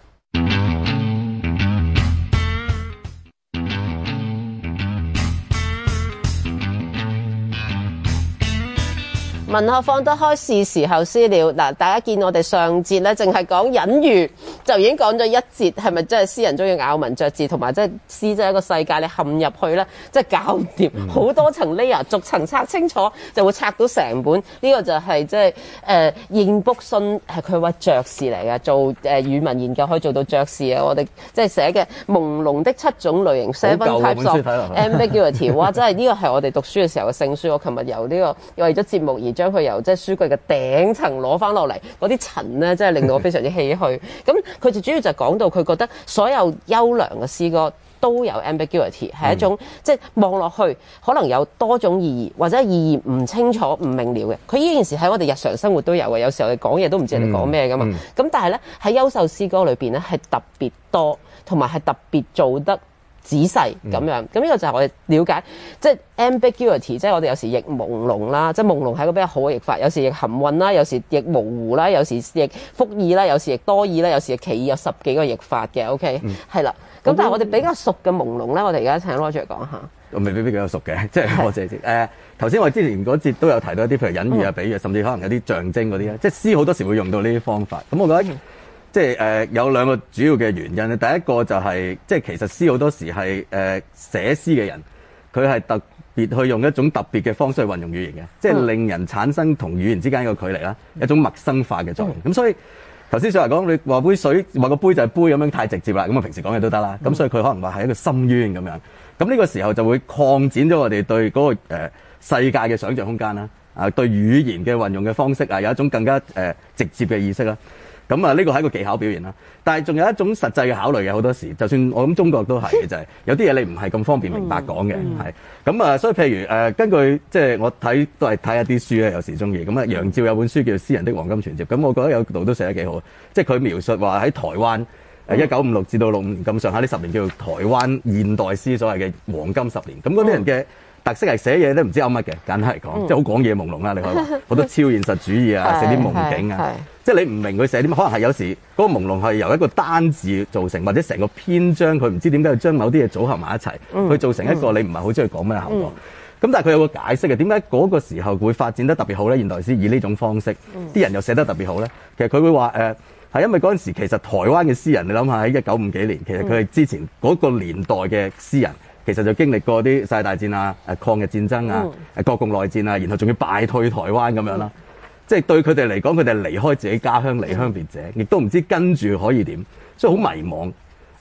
文學放得開是時候詩了嗱，大家見我哋上節咧，淨係講隱喻，就已經講咗一節，係咪真係詩人中意咬文嚼字，同埋即係詩即係一個世界，你陷入去咧，即係搞唔掂，好、嗯、多層 layer，逐層拆清楚，就會拆到成本。呢、這個就係即係誒應卜勳係佢位爵士嚟嘅，做誒、呃、語文研究可以做到爵士啊！我哋即係寫嘅朦朧的七種類型 seven types of ambiguity， 哇！真係呢個係我哋讀書嘅時候嘅聖書。我琴日由呢、這個為咗節目而將佢由即係書櫃嘅頂層攞翻落嚟，嗰啲塵咧真係令到我非常之唏噓。咁佢就主要就講到佢覺得所有優良嘅詩歌都有 ambiguity， 係一種、嗯、即係望落去可能有多種意義，或者意義唔清楚、唔明了嘅。佢呢件事喺我哋日常生活都有嘅，有時候你講嘢都唔知人哋講咩噶嘛。咁、嗯、但係咧喺優秀詩歌裏邊咧係特別多，同埋係特別做得仔細咁樣，咁呢個就係我哋了解，即係 ambiguity，即係我哋有時譯朦朧啦，即係朦朧係一個比較好嘅譯法，有時譯含混啦，有時譯模糊啦，有時譯複義啦，有時譯多義啦，有時譯奇義，有十幾個譯法嘅 ，OK，係啦。咁但係我哋比較熟嘅朦朧咧，我哋而家請 Roger 講下。 我未必比較熟嘅，即係我自己誒頭先我之前嗰節都有提到一啲譬如隱喻啊、比喻，甚至可能有啲象徵嗰啲咧，即係詩好多時會用到呢啲方法。咁我覺得。嗯即係誒、呃、有兩個主要嘅原因咧，第一個就係、是、即係其實詩好多時係誒、呃、寫詩嘅人，佢係特別去用一種特別嘅方式去運用語言嘅，即係令人產生同語言之間一個距離啦，一種陌生化嘅作用。咁、嗯、所以頭先所話講，你話杯水話個杯就係杯咁樣太直接啦，咁我平時講嘢都得啦。咁、嗯、所以佢可能話係一個深淵咁樣。咁呢個時候就會擴展咗我哋對嗰、那個、呃、世界嘅想像空間啦，啊對語言嘅運用嘅方式啊有一種更加誒、呃、直接嘅意識啦。咁啊，呢個係一個技巧表現啦。但係仲有一種實際嘅考慮嘅，好多時，就算我諗中國都係嘅，就係、是、有啲嘢你唔係咁方便明白講嘅，係咁啊。所以譬如誒、呃，根據即係我睇都係睇一啲書咧，有時中意咁啊。楊照有本書叫《詩人的黃金存摺》，咁我覺得有度都寫得幾好。即係佢描述話喺台灣誒一九五六至到六五年咁上下呢十年叫做台灣現代詩所謂嘅黃金十年。咁嗰啲人嘅特色係寫嘢都唔知噏乜嘅，簡單嚟講，嗯、即係好講嘢朦朧啦。你可以話好多超現實主義啊，寫啲夢境啊。即係你唔明佢寫啲乜，可能係有時嗰個朦朧係由一個單字造成，或者成個篇章佢唔知點解要將某啲嘢組合埋一齊，嗯、去造成一個你唔係好知佢講咩效果。咁、嗯、但係佢有個解釋嘅，點解嗰個時候會發展得特別好咧？現代詩以呢種方式，啲、嗯、人又寫得特別好咧。其實佢會話誒係因為嗰陣時其實台灣嘅詩人，你諗下喺一九五幾年，其實佢係之前嗰個年代嘅詩人，其實就經歷過啲世界大戰啊、誒抗日戰爭啊、誒、嗯、國共內戰啊，然後仲要敗退台灣咁樣啦。嗯即係對佢哋嚟講，佢哋離開自己家鄉，離鄉別井，亦都唔知跟住可以點，所以好迷茫。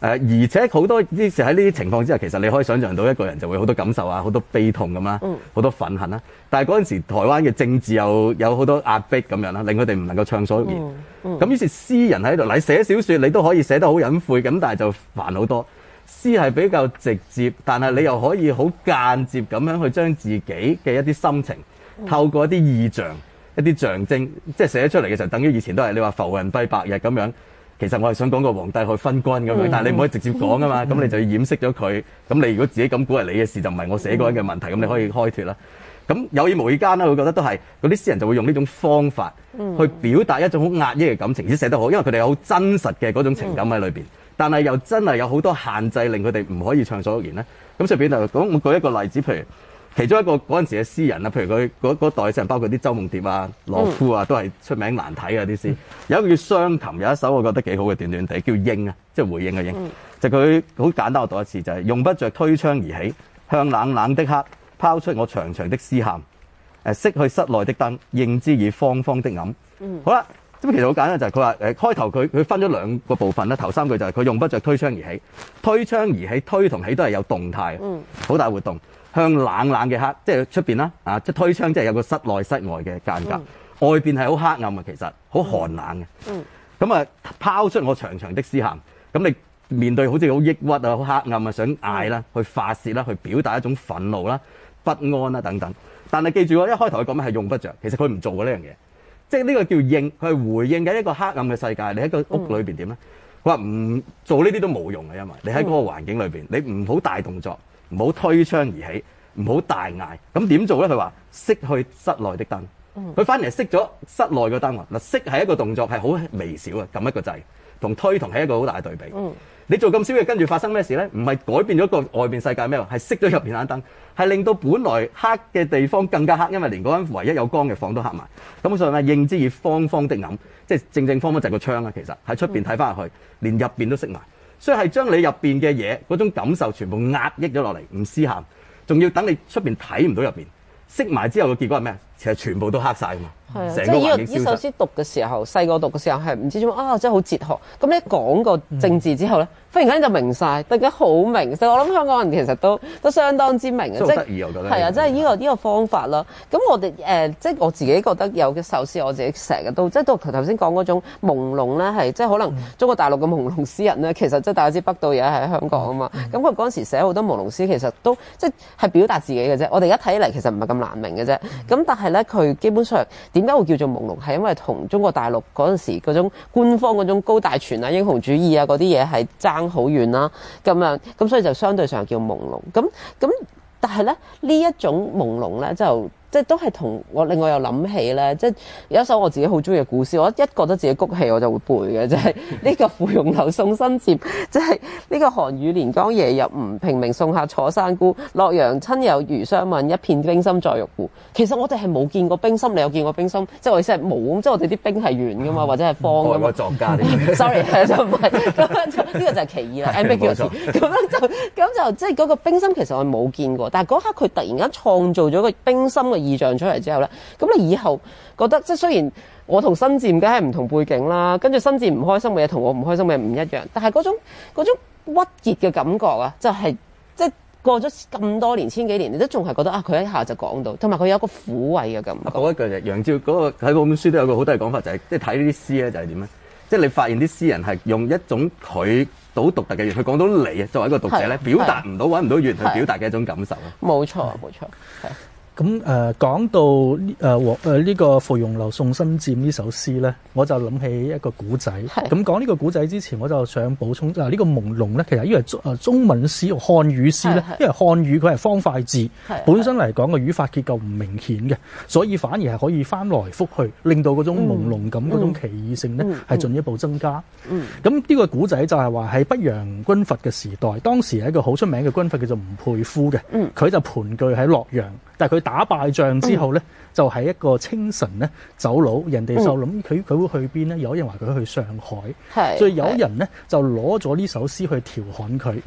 而且好多啲時喺呢啲情況之下，其實你可以想象到一個人就會好多感受啊，好多悲痛咁啦，好、嗯、多憤恨啦。但係嗰陣時台灣嘅政治又有好多壓迫咁樣啦，令佢哋唔能夠暢所欲言。咁、嗯嗯、於是詩人喺度，你寫小說你都可以寫得好隱晦咁，但係就煩好多。詩係比較直接，但係你又可以好間接咁樣去將自己嘅一啲心情，透過一啲意象、一啲象徵，即係寫出嚟嘅時候，等於以前都係你話浮雲蔽白日咁樣。其實我係想講個皇帝去分軍咁樣，但係你唔可以直接講噶嘛，咁你就要掩飾咗佢。咁你如果自己咁估係你嘅事，就唔係我寫嗰人嘅問題，咁你可以開脫啦。咁有意無意間咧，我覺得都係嗰啲詩人就會用呢種方法去表達一種好壓抑嘅感情，而且寫得好，因為佢哋有好真實嘅嗰種情感喺裏邊，但係又真係有好多限制令佢哋唔可以暢所欲言咧。咁所以表達講，我舉一個例子，譬如其中一個嗰陣時嘅詩人啦，譬如佢嗰嗰代詩人，包括啲周夢蝶啊、羅夫啊，都係出名難睇嘅啲詩。有一個叫雙琴，有一首我覺得幾好嘅，短短地叫應啊，即係回應嘅應。就佢好簡單，我讀一次就係、是、用不着推窗而起，向冷冷的黑拋出我長長的詩函。誒熄去室內的燈，應之以方方的暗。嗯、好啦，咁其實好簡單，就係佢話誒開頭佢佢分咗兩個部分啦。頭三句就係佢用不着推窗而起，推窗而起，推同起都係有動態，好大活動。向冷冷嘅黑，即係出邊啦，啊，即係推窗，即係有個室內室外嘅間隔，嗯、外邊係好黑暗啊，其實好寒冷嘅。咁、嗯、啊，拋出我長長的詩函，咁你面對好似好抑鬱啊、好黑暗啊，想嗌啦、去發洩啦、去表達一種憤怒啦、不安啦等等。但係記住，我一開頭佢講咩係用不着，其實佢唔做過呢樣嘢，即係呢個叫應，佢係回應緊一個黑暗嘅世界。你喺個屋裏邊點咧？佢話唔做呢啲都冇用嘅，因為你喺嗰個環境裏邊，你唔好大動作。唔好推窗而起，唔好大嗌。咁點做咧？佢話熄去室內的燈。佢反而係熄咗室內嘅燈喎。嗱，熄係一個動作係好微小嘅，撳一個掣，同推同係一個好大嘅對比。嗯、你做咁少嘢，跟住發生咩事咧？唔係改變咗個外邊世界咩？係熄咗入邊盞燈，係令到本來黑嘅地方更加黑，因為連嗰間唯一有光嘅房都黑埋。咁所以咧，應之以方方的暗，即係正正方方就係個窗啦。其實喺出邊睇翻入去，連入邊都熄埋。所以係將你入邊嘅嘢嗰種感受全部壓抑咗落嚟，唔思考，仲要等你出邊睇唔到入邊，熄埋之後嘅結果係咩？其實全部都黑晒㗎嘛。係啊，即係呢個呢首詩讀嘅時候，細個讀嘅時候係唔知點啊，真係好哲學。咁你講個政治之後咧，忽然間就明晒，突然間好明。所以我諗香港人其實都都相當之明嘅，即係得意我覺得係啊，即係呢個呢個方法啦。咁我哋誒，即係我自己覺得有嘅首詩，我自己成日都即係都頭先講嗰種朦朧咧，係即係可能中國大陸嘅朦朧詩人咧，其實即係大家知北渡而家喺香港啊嘛。咁佢嗰陣時寫好多朦朧詩，其實都即係係表達自己嘅啫。我哋而家睇嚟其實唔係咁難明嘅啫。咁但係咧，佢基本上點解會叫做朦朧？係因為同中國大陸嗰陣時嗰種官方嗰種高大全啊、英雄主義啊嗰啲嘢係爭好遠啦，咁樣咁所以就相對上叫朦朧。咁咁但係咧呢一種朦朧咧就。即係都係同我另外又諗起咧，即係有一首我自己好中意嘅古詩，我一覺得自己谷氣我就會背嘅，就係、是、呢個芙蓉樓送辛漸，即係呢個寒雨連江夜入吳，平明送客楚山孤。洛陽親友如相問，一片冰心在玉壺。其實我哋係冇見過冰心，你有見過冰心？即係我意思係冇，即係我哋啲冰係圓噶嘛，或者係方噶嘛。作家啲，sorry 係就唔係咁樣就呢、這個就係歧義啦。ambiguous 咁樣就咁就即係嗰個冰心其實我冇見過，但係嗰刻佢突然間創造咗個冰心嘅意象出嚟之後咧，咁你以後覺得即係雖然我同辛漸梗係唔同背景啦，跟住辛漸唔開心嘅嘢同我唔開心嘅嘢唔一樣，但係嗰種嗰種鬱結嘅感覺啊，就係、是、即係過咗咁多年千幾年，你都仲係覺得啊，佢一下就講到，同埋佢有一個撫慰嘅感覺。講一句就楊照嗰個喺嗰本書都有個好大嘅講法，就係即係睇呢啲詩咧，就係點咧？即係你發現啲詩人係用一種佢到獨特嘅語言，佢講到你啊，作為一個讀者咧，表達唔到揾唔到語言去表達嘅一種感受咯。冇錯，冇錯，係。 咁誒、呃、講到誒黃誒呢個芙蓉樓送辛漸呢首詩咧，我就諗起一個古仔。咁講呢個古仔之前，我就想補充啊，呢、這個朦朧咧，其實因為中誒中文詩漢語詩咧，因為漢語佢係方塊字，本身嚟講個語法結構唔明顯嘅，所以反而係可以翻來覆去，令到嗰種朦朧感、嗰、嗯、種奇異性咧係進一步增加。咁呢、嗯、個古仔就係話喺北洋軍閥嘅時代，當時係一個好出名嘅軍閥叫做吳佩孚嘅，佢、嗯、就盤踞喺洛陽。但係佢打敗仗之後咧，嗯、就喺一個清晨咧走佬，人哋就諗佢佢會去邊咧？有人話佢去上海，所以有人咧就攞咗呢首詩去調侃佢。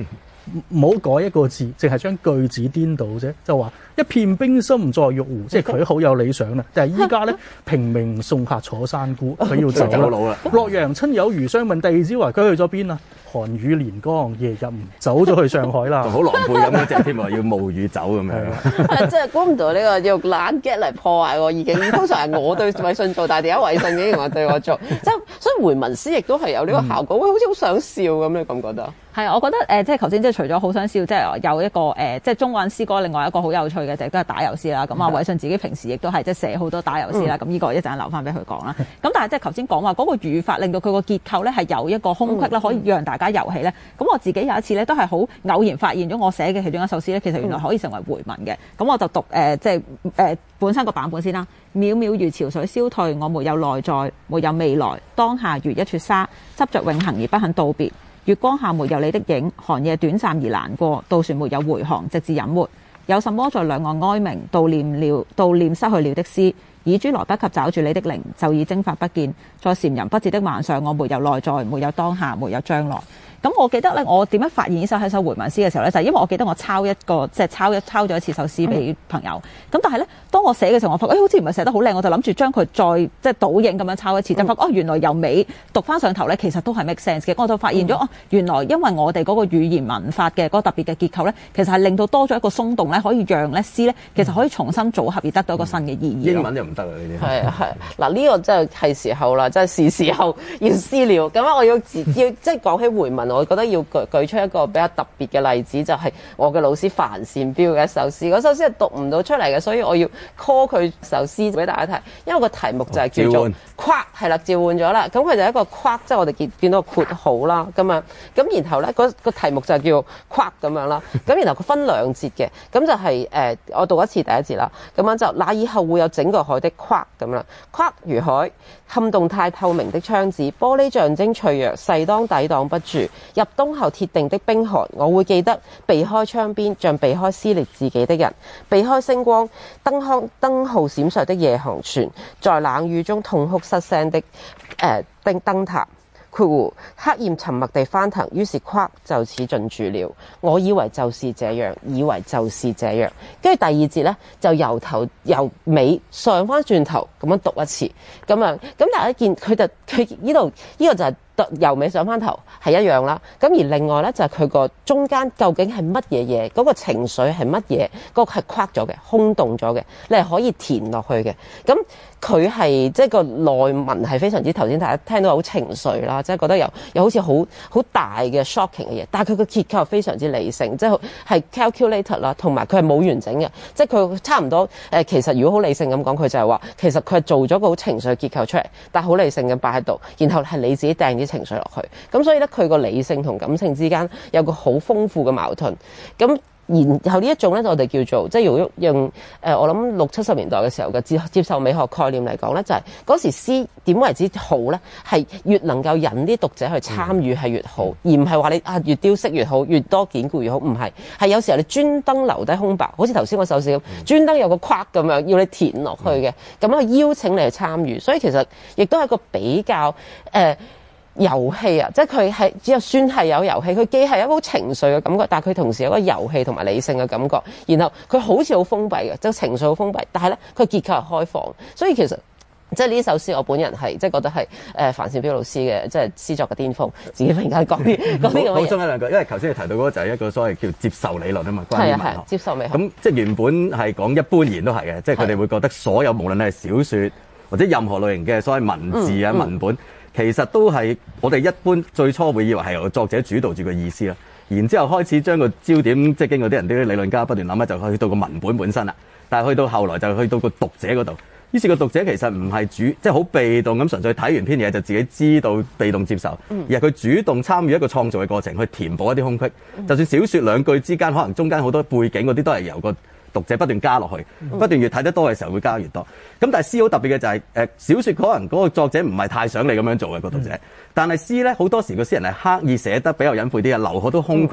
唔好改一個字，淨係將句子顛倒啫，就話一片冰心在玉壺，即係佢好有理想啦。但係依家咧，平明送客坐山姑，佢要走啦。洛陽親友如相問，第二朝話佢去咗邊啊？寒雨連江夜入吳，走咗去上海啦。 好狼狽咁嗰隻添喎，要冒雨走咁樣。 即係估唔到呢個用懶 get 嚟破壞我意境。通常係我對偉信做，但係點解偉信竟然話對我做？即係所以回文詩亦都係有呢個效果，嗯、好似好想笑咁，你覺唔覺得？ 係啊，我覺得誒、呃，即係頭先即係除咗好想笑，即係有一個誒、呃，即係中韻詩歌，另外一個好有趣嘅就係都係打油詩啦。咁啊，偉信自己平時亦都係即係寫好多打油詩啦。咁呢、嗯、個一陣留翻俾佢講啦。咁但係即係頭先講話嗰個語法令到佢個結構咧係有一個空隙啦，可以讓大家遊戲咧。咁我自己有一次咧都係好偶然發現咗我寫嘅其中一首詩咧，其實原來可以成為回文嘅。咁我就讀誒、呃、即係誒、呃、本身個版本先啦。渺渺如潮水消退，我沒有內在，沒有未來，當下如一撮沙，執着永恆而不肯道別。月光下沒有你的影，寒夜短暫而難過，渡船沒有回航，直至隱沒。有什麼在兩岸哀鳴，悼念了悼念失去了的詩，耳珠來不及找住你的靈，就已蒸發不見。在禪人不至的晚上，我沒有內在，沒有當下，沒有將來。咁我記得咧，我點樣發現呢首係首回文詩嘅時候咧，就係、是、因為我記得我抄一個即係抄一抄咗一次首詩俾朋友。咁、嗯、但係咧，當我寫嘅時候，我發覺誒、哎、好似唔係寫得好靚，我就諗住將佢再即係倒影咁樣抄一次，就發覺哦原來由尾讀翻上頭咧，其實都係 make sense 嘅。我就發現咗、嗯、哦，原來因為我哋嗰個語言文法嘅嗰個特別嘅結構咧，其實係令到多咗一個鬆動咧，可以讓咧詩咧其實可以重新組合而得到一個新嘅意義。 英文就唔得啦呢啲。 係係嗱呢個真係係時候啦，真係是時候要私了。咁我要自要即係講起回文，我覺得要舉舉出一個比較特別嘅例子，就係、是、我嘅老師范善標嘅一首詩。嗰首詩係讀唔到出嚟嘅，所以我要 call 佢首詩俾大家睇。因為個題目就係叫做括，係啦，召喚咗啦。咁佢就係一個括，即係我哋見見到個括號啦，咁啊，咁然後咧嗰個題目就係叫括咁樣啦。咁然後佢分兩節嘅，咁就係、是、誒、呃，我讀一次第一節啦。咁樣就那以後會有整個海的括咁啦，括如海，撼動太透明的窗子，玻璃象徵脆弱，勢當抵擋不住。入冬後鐵定的冰寒，我會記得避開窗邊，像避開撕裂自己的人，避開星光燈康燈號閃爍的夜航船，在冷雨中痛哭失聲的誒燈燈塔。括弧黑焰沉默地翻騰，於是括就此進駐了。我以為就是這樣，以為就是這樣。跟住第二節呢，就由頭由尾上翻轉頭咁樣讀一次，咁樣咁大家見佢就佢呢度呢個就係、是。由尾上翻頭係一樣啦，咁而另外咧就係佢個中間究竟係乜嘢嘢，嗰、那個情緒係乜嘢，嗰、那個係框咗嘅、空洞咗嘅，你係可以填落去嘅。咁佢係即係個內文係非常之頭先大家聽到好情緒啦，即係覺得有有好似好好大嘅 shocking 嘅嘢，但係佢個結構係非常之理性，即係係 calculated 啦，同埋佢係冇完整嘅，即係佢差唔多誒、呃。其實如果好理性咁講，佢就係話其實佢係做咗個好情緒嘅結構出嚟，但係好理性咁擺喺度，然後係你自己掟啲情緒落去，咁所以咧佢個理性同感性之間有個好豐富嘅矛盾，咁然後呢一種咧我哋叫做即係用用誒、呃、我諗六七十年代嘅時候嘅接接受美學概念嚟講咧，就係、是、嗰時詩點為之好咧，係越能夠引啲讀者去參與係越好，而唔係話你啊越雕飾越好，越多典故越好，唔係，係有時候你專登留低空白，好似頭先嗰首詩咁，專登有個框咁樣要你填落去嘅，咁樣去邀請你去參與，所以其實亦都係一個比較誒。呃遊戲啊，即係佢係只有算係有遊戲，佢既係一個好情緒嘅感覺，但係佢同時有一個遊戲同埋理性嘅感覺。然後佢好似好封閉嘅，即係情緒好封閉，但係咧佢結構係開放。所以其實即係呢首詩，我本人係即係覺得係誒、呃、范善標老師嘅即係詩作嘅巔峰。自己而家講啲講啲咁嘅嘢。補充一兩句，因為頭先你提到嗰個就係一個所謂叫接受理論啊嘛，關於文學。係啊係，接受美學。咁即係原本係講一般言都係嘅，即係佢哋會覺得所有無論係小説或者任何類型嘅所謂文字啊、嗯嗯、文本。其實都係我哋一般最初會以為係由作者主導住個意思啦，然之後開始將個焦點即係經過啲人啲理論家不斷諗咧，就去到個文本本身啦。但係去到後來就去到個讀者嗰度，於是個讀者其實唔係主即係好被動咁純粹睇完篇嘢就自己知道被動接受，而係佢主動參與一個創造嘅過程，去填補一啲空隙。就算小説兩句之間可能中間好多背景嗰啲都係由個讀者不斷加落去，不斷越睇得多嘅時候會加越多。咁但係詩好特別嘅就係、是、誒、呃、小説可能嗰個作者唔係太想你咁樣做嘅、個讀者，但係詩咧好多時個詩人係刻意寫得比較隱晦啲嘅，留好多空隙，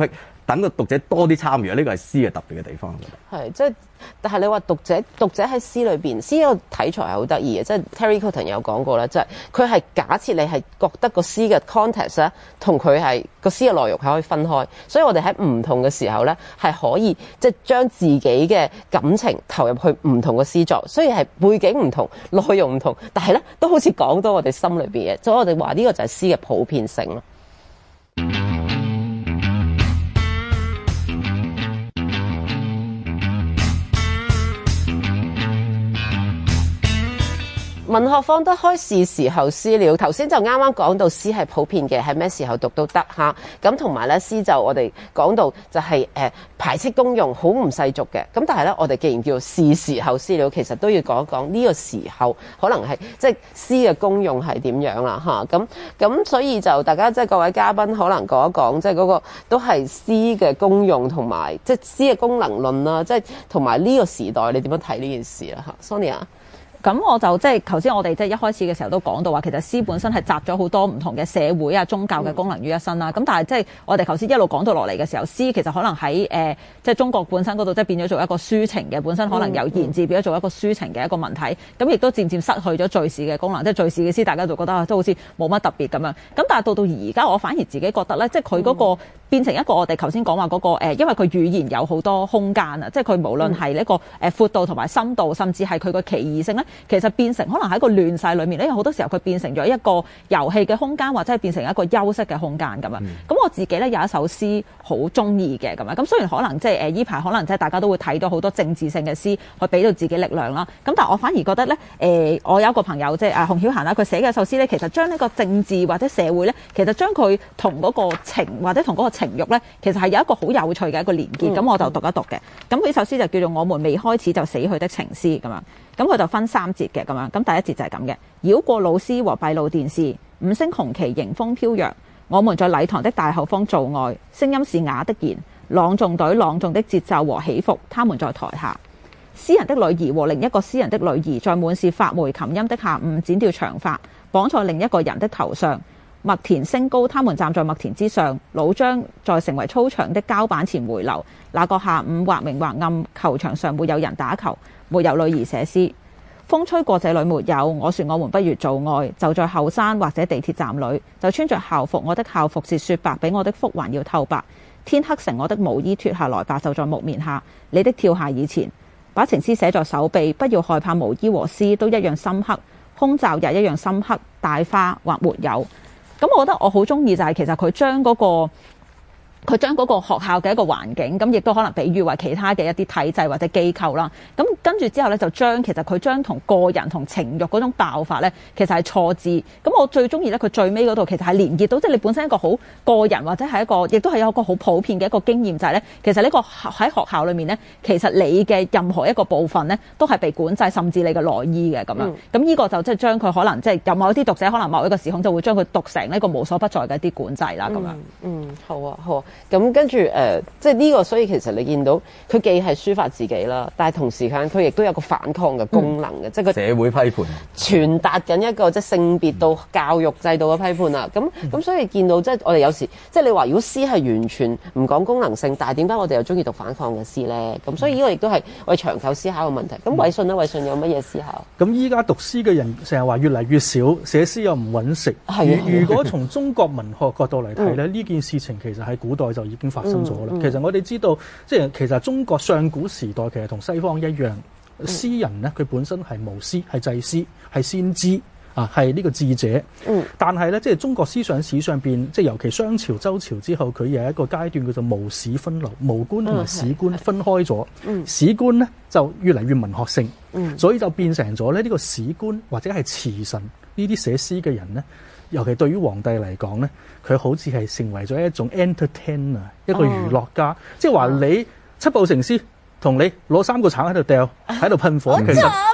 等個讀者多啲參與，呢、這個係詩嘅特別嘅地方。 係，即係，但係你話讀者讀者喺詩裏邊，詩個題材係好得意嘅，即係 Terry Cotton 有講過啦，即係佢係假設你係覺得個詩嘅 context 咧，同佢係個詩嘅內容係可以分開，所以我哋喺唔同嘅時候咧，係可以即係將自己嘅感情投入去唔同嘅詩作，所以係背景唔同、內容唔同，但係咧都好似講到我哋心裏邊嘅，所以我哋話呢個就係詩嘅普遍性咯。文學放得開是時候詩了，頭先就啱啱講到詩係普遍嘅，係咩時候讀都得嚇。咁同埋咧詩就我哋講到就係、是、誒、呃、排斥功用，好唔世俗嘅。咁但係咧我哋既然叫是時候詩了，其實都要講一講呢個時候可能係即係詩嘅功用係點樣啦嚇。咁咁所以就大家即係各位嘉賓可能講一講，即係嗰個都係詩嘅功用同埋即係詩嘅功能論啦，即係同埋呢個時代你點樣睇呢件事啦嚇 Sonia。 咁我就即係頭先我哋即係一開始嘅時候都講到話，其實詩本身係集咗好多唔同嘅社會啊、宗教嘅功能於一身啦。咁、嗯、但係即係我哋頭先一路講到落嚟嘅時候，詩其實可能喺誒、呃、即係中國本身嗰度即係變咗做一個抒情嘅，本身可能由言字變咗做一個抒情嘅一個文體。咁亦都漸漸失去咗敘事嘅功能，即係敘事嘅詩大家就覺得啊，都好似冇乜特別咁樣。咁但係到到而家，我反而自己覺得咧，即係佢嗰個。嗯變成一個我哋頭先講話嗰個誒，因為佢語言有好多空間啊，即係佢無論係呢個誒闊度同埋深度，甚至係佢個歧義性咧，其實變成可能喺一個亂世裏面咧，有好多時候佢變成咗一個遊戲嘅空間，或者係變成一個休息嘅空間咁樣。咁、嗯、我自己咧有一首詩好中意嘅咁樣。咁雖然可能即係誒依排可能即係大家都會睇到好多政治性嘅詩，去俾到自己力量啦。咁但係我反而覺得咧誒、呃，我有一個朋友即係阿洪曉嫻啦，佢寫嘅一首詩咧，其實將呢個政治或者社會咧，其實將佢同嗰個情或者同嗰個情慾咧，其實係有一個好有趣嘅一個連結。咁、嗯、我就讀一讀嘅。咁佢呢首詩就叫做《我們未開始就死去的情詩》咁樣。咁佢就分三節嘅咁樣。咁第一節就係咁嘅：繞過老師和閉路電視，五星紅旗迎風飄揚。我們在禮堂的大後方做愛，聲音是啞的言，朗誦隊朗誦的節奏和起伏。他們在台下。詩人的女兒和另一個詩人的女兒，在滿是發霉琴音的下午，剪掉長髮，綁在另一個人的頭上。麥田升高，他們站在麥田之上。老張在成為操場的膠板前回流。那個下午或明或暗，球場上沒有人打球，沒有女兒寫詩。風吹過這裡沒有，我說我們不如做愛，就在後山或者地鐵站裡，就穿着校服，我的校服是雪白，比我的腹還要透白。天黑成我的毛衣脫下來吧，就在木棉下，你的跳下以前，把情詩寫在手臂，不要害怕，毛衣和詩都一樣深刻，空罩也一樣深刻，大花或沒有。咁我覺得我好中意就係其實佢將嗰個。佢將嗰個學校嘅一個環境，咁亦都可能比喻為其他嘅一啲體制或者機構啦。咁跟住之後咧，就將其實佢將同個人同情慾嗰種爆發咧，其實係錯字。咁我最中意咧，佢最尾嗰度其實係連結到，即係你本身一個好個人或者係一個，亦都係有一個好普遍嘅一個經驗，就係咧，其實呢個喺學校裏面咧，其實你嘅任何一個部分咧，都係被管制，甚至你嘅內衣嘅咁樣。咁、嗯、呢個就即係將佢可能即係有某一啲讀者可能某一個時空就會將佢讀成呢個無所不在嘅一啲管制啦咁樣。 嗯，好啊，好啊。咁跟住誒、呃，即係呢個，所以其實你見到佢既係抒發自己啦，但係同時間佢亦都有個反抗嘅功能嘅、嗯，即係佢社會批判傳達緊一個即係性別到教育制度嘅批判啦。咁咁、嗯、所以見到即係我哋有時即係你話如果詩係完全唔講功能性，但係點解我哋又中意讀反抗嘅詩咧？咁所以呢個亦都係我哋長久思考嘅問題。咁偉信咧，偉信有乜嘢思考？ 咁依家讀詩嘅人成日話越嚟越少，寫詩又唔揾食。係如如果從中國文學角度嚟睇咧，呢、嗯、件事情其實喺古代就已經發生咗啦、嗯嗯。其實我哋知道，即係其實中國上古時代其實同西方一樣，嗯、詩人呢，佢本身係巫師、係祭司、係先知啊，係呢個智者。嗯。但係咧，即係中國思想史上邊，即係尤其商朝、周朝之後，佢有一個階段叫做巫史分流，巫官同埋史官分開咗。嗯。史官呢就越嚟越文學性。嗯。所以就變成咗咧呢個史官或者係詞臣呢啲寫詩嘅人呢。尤其對於皇帝嚟講咧，佢好似係成為咗一種 entertainer， 一個娛樂家，哦、即係話你七步成詩，同你攞三個橙喺度掉，喺度噴火，其實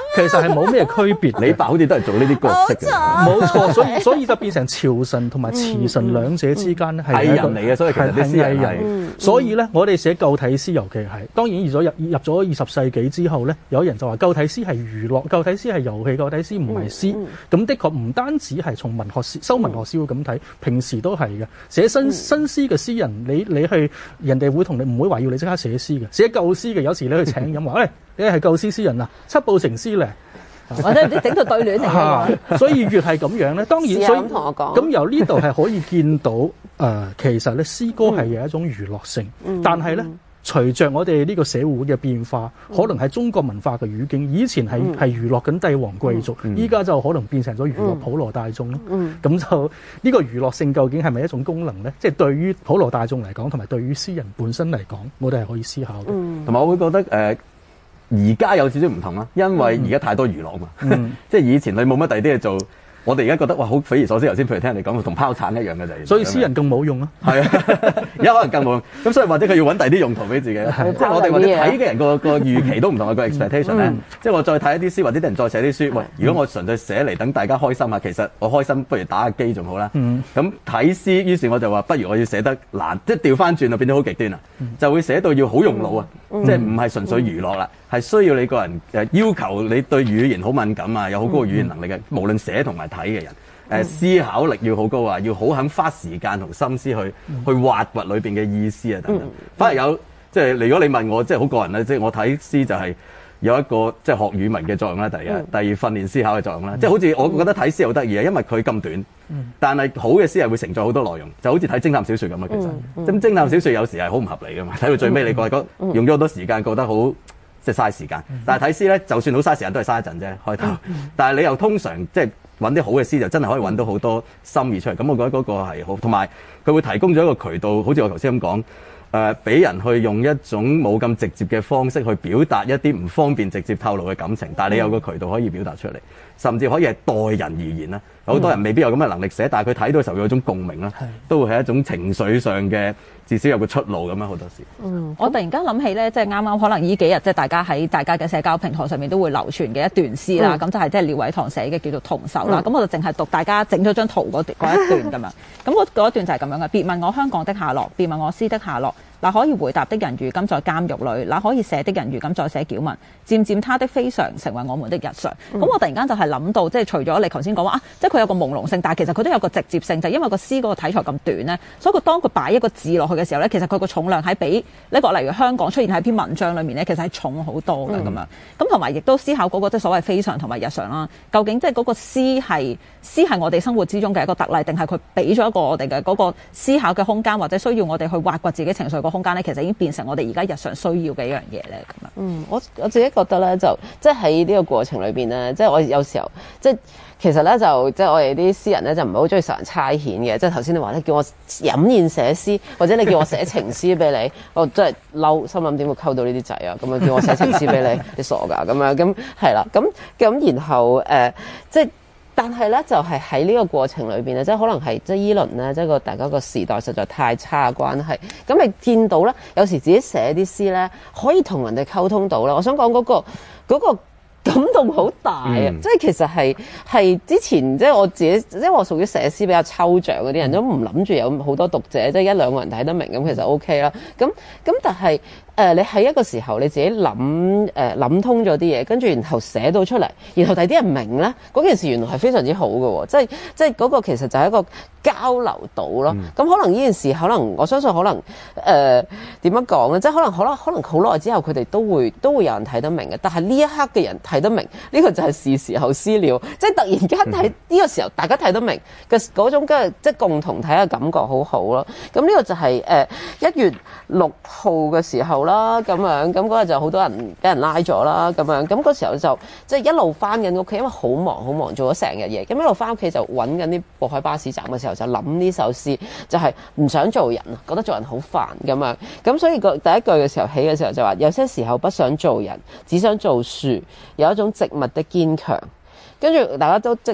其實係冇咩區別。 李白好似都係做呢啲角色嘅， 冇錯，所以所以就變成朝臣同埋詞臣兩者之間咧係藝人嚟嘅，所以其實啲詩人係。 所以咧，我哋寫舊體詩，尤其係當然入咗入入咗二十世紀之後咧，有人就話舊體詩係娛樂，舊體詩係遊戲，舊體詩唔係詩。咁的確唔單止係從文學詩、修文學詩會咁睇，平時都係嘅。寫新新詩嘅詩人，你你去人哋會同你唔會話要你即刻寫詩嘅，寫舊詩嘅有時你去請飲話，喂、哎，你係舊詩詩人啊，七步成詩咧。 或者你整到對聯嚟嘅， 所以越係咁樣咧，當然所以咁同我講， 咁由呢度係可以見到誒、呃，其實咧詩歌係有一種娛樂性，嗯、但係咧隨着我哋呢個社會嘅變化，嗯、可能係中國文化嘅語境，以前係係娛樂緊帝王貴族，依家、嗯、就可能變成咗娛樂普羅大眾咯。咁、嗯、就呢、呢個娛樂性究竟係咪一種功能咧？即、就、係、是、對於普羅大眾嚟講，同埋對於詩人本身嚟講，我哋係可以思考嘅。 同埋、嗯、我會覺得誒。呃而家有少少唔同啦，因為而家太多娛樂嘛，嗯、即係以前你冇乜第二啲嘢做，我哋而家覺得哇好匪夷所思。頭先譬如聽你講，同拋產一樣嘅就係， 所以詩人更冇用咯。 係啊，而家可能更冇用，咁所以或者佢要揾第二啲用途俾自己。即係我哋或者睇嘅人個個預期都唔同，個 expectation 咧。即係我再睇一啲詩，或者啲人再寫啲書。喂，如果我純粹寫嚟等大家開心下，其實我開心不如打下機仲好啦。咁睇詩，於是我就話不如我要寫得難，即係調翻轉就變咗好極端啦，就會寫到要好用腦啊，即係唔係純粹娛樂啦。係需要你個人誒要求你對語言好敏感啊，有好高嘅語言能力嘅，嗯、無論寫同埋睇嘅人，誒、嗯、思考力要好高啊，要好肯花時間同心思去、嗯、去挖掘裏邊嘅意思啊等等。嗯、反而有即係，如果你問我，即係好個人咧，即係我睇詩就係有一個即係學語文嘅作用啦，第一，嗯、第二訓練思考嘅作用啦。嗯、即係好似我覺得睇詩好得意啊，因為佢咁短，嗯、但係好嘅詩係會承載好多內容，就好似睇偵探小説咁啊。其實，咁、嗯嗯、偵探小説有時係好唔合理噶嘛，睇到最尾你覺得用咗好多時間，覺得好。即係嘥時間，但係睇詩咧，就算好嘥時間都係嘥一陣啫，開頭。但係你又通常即係揾啲好嘅詩，就真係可以揾到好多心意出嚟。咁我覺得嗰個係好，同埋佢會提供咗一個渠道，好似我頭先咁講，誒、呃，俾人去用一種冇咁直接嘅方式去表達一啲唔方便直接透露嘅感情，但係你有個渠道可以表達出嚟，甚至可以係代人而言啦。好多人未必有咁嘅能力寫，但係佢睇到嘅時候有一種共鳴啦，都會係一種情緒上嘅，至少有個出路咁樣好多時。嗯， 我突然間諗起咧，即係啱啱可能呢幾日即係大家喺大家嘅社交平台上面都會流傳嘅一段詩啦。咁、嗯、就係即係廖偉棠寫嘅叫做《同愁》啦。咁、嗯、我就淨係讀大家整咗張圖嗰段嗰一段咁樣。咁我嗰一段就係咁樣嘅。別問我香港的下落，別問我詩的下落。那可以回答的人如今在監獄裏，那可以寫的人如今在寫矯文。漸漸他的非常成為我們的日常。咁、嗯、我突然間就係諗到，即係除咗你頭先講話啊，即係佢有個朦朧性，但係其實佢都有個直接性，就係、因為個詩嗰個題材咁短咧，所以佢當佢擺一個字落去嘅時候咧，其實佢個重量係比呢個例如香港出現喺篇文章裏面咧，其實係重好多嘅咁、嗯、樣。咁同埋亦都思考嗰、嗰個即係所謂非常同埋日常啦。究竟即係嗰個詩係詩係我哋生活之中嘅一個特例，定係佢俾咗一個我哋嘅嗰個思考嘅空間，或者需要我哋去挖掘自己情緒個空間咧？其實已經變成我哋而家日常需要嘅一樣嘢咧。咁啊， 嗯，我我自己覺得咧，就即係喺呢個過程裏邊咧，即係我有時候即係。其實咧就即係我哋啲詩人咧就唔係好中意受人差遣嘅，即係頭先你話咧叫我飲宴寫詩，或者你叫我寫情詩俾你，我真係嬲，心諗點會溝到呢啲仔啊？咁樣叫我寫情詩俾你，你傻㗎咁樣，咁係啦，咁咁然後誒、呃、即係。但係咧，就係喺呢個過程裏邊咧，即係可能係即係依輪咧，即係個大家個時代實在太差嘅關係。咁你見到咧，有時自己寫啲詩咧，可以同人哋溝通到啦。我想講嗰個嗰個感動好大啊！嗯、即係其實係係之前即係我自己，即係我屬於寫詩比較抽象嗰啲人，都唔諗住有好多讀者，即係一兩個人睇得明咁，其實 O K 啦。咁咁但係。誒、呃，你喺一個時候你自己諗誒諗通咗啲嘢，跟住然後寫到出嚟，然後第啲人明咧，嗰件事原來係非常之好嘅喎，即係即係嗰個其實就係一個交流到咯。咁、嗯、可能呢件事，可能我相信可能誒點樣講咧，即係可能可能可能好耐之後佢哋都會都會有人睇得明嘅，但係呢一刻嘅人睇得明，呢、呢個就係是時候私了，即係突然間睇呢個時候大家睇得明嘅嗰種嘅即係共同體嘅感覺好好咯。咁呢個就係誒一月六號嘅時候啦，咁樣咁嗰日就好多人俾人拉咗啦，咁樣咁嗰時候就即係一路翻緊屋企，因為好忙好忙，做咗成日嘢，咁一路翻屋企就揾緊啲過海巴士站嘅時候就諗呢首詩，就係、是、唔想做人啊，覺得做人好煩咁樣，咁所以個第一句嘅時候起嘅時候就話，有些時候不想做人，只想做樹，有一種植物的堅強，跟住大家都即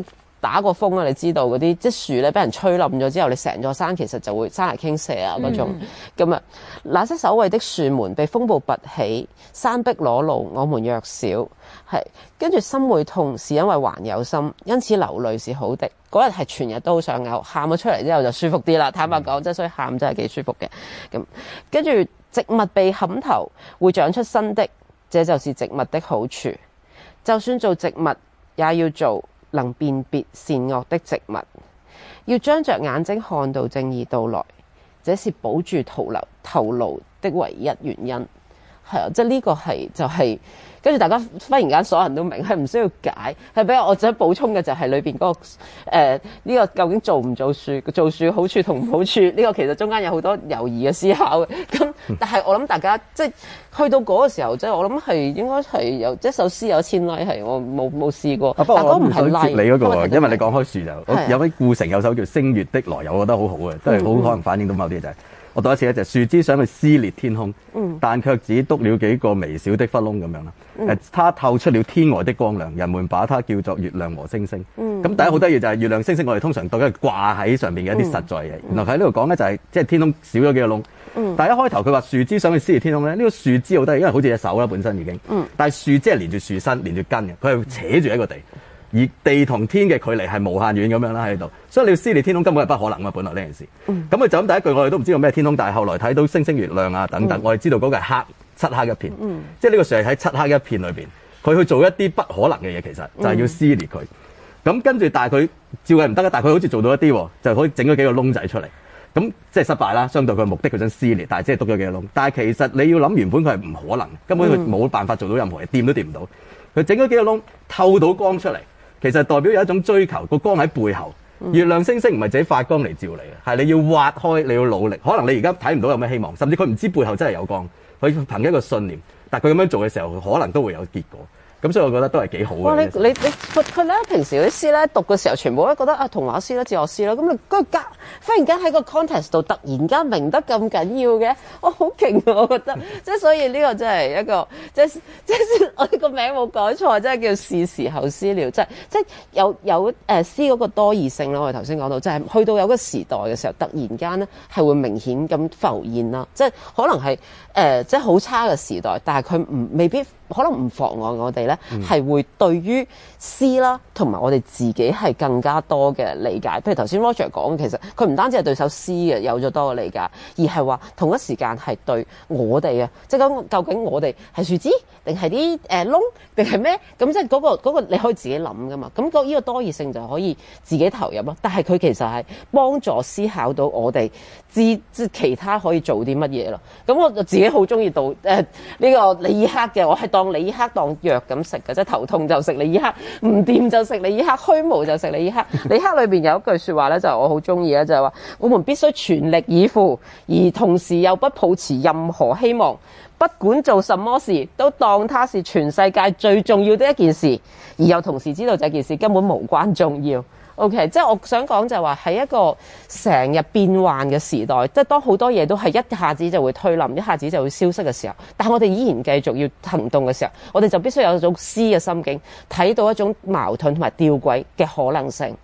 打過風啊，你知道嗰啲即係樹咧俾人吹冧咗之後，你成座山其實就會山泥傾瀉啊嗰種。咁啊、嗯，那些守衛的樹門被風暴拔起，山壁裸露，我們弱小。係跟住心會痛，是因為還有心，因此流淚是好的。嗰日係全日都好想嘔，喊咗出嚟之後就舒服啲啦。坦白講，即係所以喊真係幾舒服嘅。咁跟住植物被砍頭會長出新的，這就是植物的好處。就算做植物，也要做能辨別善惡的植物。要張着眼睛看到正義到來，這是保住頭顱頭顱的唯一原因。係啊，即係呢個係就係、是。跟住大家忽然間所有人都明，係唔需要解，係比較我想補充嘅就係裏邊嗰個誒呢、呃這個究竟做唔做樹，做樹好處同唔好處，呢、這個其實中間有好多猶豫嘅思考嘅。咁但係我諗大家即係去到嗰個時候，即係我諗係應該係有一首詩有千例係我冇冇試過。 啊、不過我唔想接你嗰、那個，因為你講開樹就，我有位顧城有首叫《星月的來由》，我覺得好好嘅，都係好可能反映到某啲嘢就係、是。我讀一次咧，就係樹枝想去撕裂天空，嗯、但卻只篤了幾個微小的窟窿咁樣啦。誒、嗯，它透出了天外的光亮，人們把它叫做月亮和星星。咁、嗯、第一好得意就係月亮星星，我哋通常當係掛喺上面嘅一啲實在嘢。嗯、然後喺呢度講咧就係即係天空少咗幾個窿。嗯、但係一開頭佢話樹枝想去撕裂天空咧，呢、這個樹枝好得意，因為好似隻手啦本身已經。嗯、但係樹枝係連住樹身、連住根嘅，佢係扯住一個地。而地同天嘅距離係無限遠咁樣啦喺度，所以你要撕裂天空根本係不可能嘛，本來呢件事。咁佢、嗯、就咁第一句我哋都唔知道咩天空，但係後來睇到星星月亮啊等等，嗯、我哋知道嗰個係黑漆黑一片，嗯、即係呢個樹係喺漆黑一片裏邊，佢去做一啲不可能嘅嘢，其實就係要撕裂佢。咁、嗯、跟住但係佢照計唔得嘅，但係佢好似做到一啲，就可以整咗幾個窿仔出嚟。咁即係失敗啦，相對佢嘅目的佢想撕裂，但係即係篤咗幾個窿。但係其實你要諗原本佢係唔可能，根本佢冇辦法做到任何嘢，掂都掂唔到。佢整咗幾個窿，透到光出嚟。其實代表有一種追求，個光喺背後，月亮星星唔係自己發光嚟照你嘅，係你要挖開，你要努力。可能你而家睇唔到有咩希望，甚至佢唔知背後真係有光，佢憑一個信念，但係佢咁樣做嘅時候，可能都會有結果。咁所以我覺得都係幾好嘅。 哇！你你你佢咧平時啲詩咧讀嘅時候，全部都覺得啊童話詩啦、哲學詩啦，咁你嗰個忽然間喺個 context 度突然間明得咁緊要嘅，我好勁啊！我覺得即係所以呢個真係一個即係即係我呢個名冇改錯，真係叫是時候思了，即係即係有有誒、呃、詩嗰個多義性啦。我哋頭先講到，即係去到有個時代嘅時候，突然間咧係會明顯咁浮現啦，即係可能係誒、呃、即係好差嘅時代，但係佢唔未必。可能唔妨礙我哋咧，係、嗯、會對於詩啦，同埋我哋自己係更加多嘅理解。譬如頭先 Roger 講，其實佢唔單止係對首詩嘅有咗多嘅理解，而係話同一時間係對我哋啊，即係講究竟我哋係樹枝定係啲誒窿定係咩？咁即係嗰個嗰、嗰個你可以自己諗噶嘛。咁、嗰個呢個多義性就可以自己投入咯。但係佢其實係幫助思考到我哋知即其他可以做啲乜嘢咯。咁我就自己好中意讀誒呢個李爾克嘅，我係。當李爾克當藥咁食嘅，即係頭痛就食李爾克，唔掂就食李爾克，虛無就食李爾克。李爾克裏邊有一句説話咧，就係我好中意咧，就係話我們必須全力以赴，而同時又不抱持任何希望，不管做什麼事都當它是全世界最重要的一件事，而又同時知道這件事根本無關重要。OK， 即係我想講就係話喺一個成日變幻嘅時代，即係當好多嘢都係一下子就會推冧，一下子就會消失嘅時候，但係我哋依然繼續要行動嘅時候，我哋就必須有一種詩嘅心境，睇到一種矛盾同埋吊詭嘅可能性。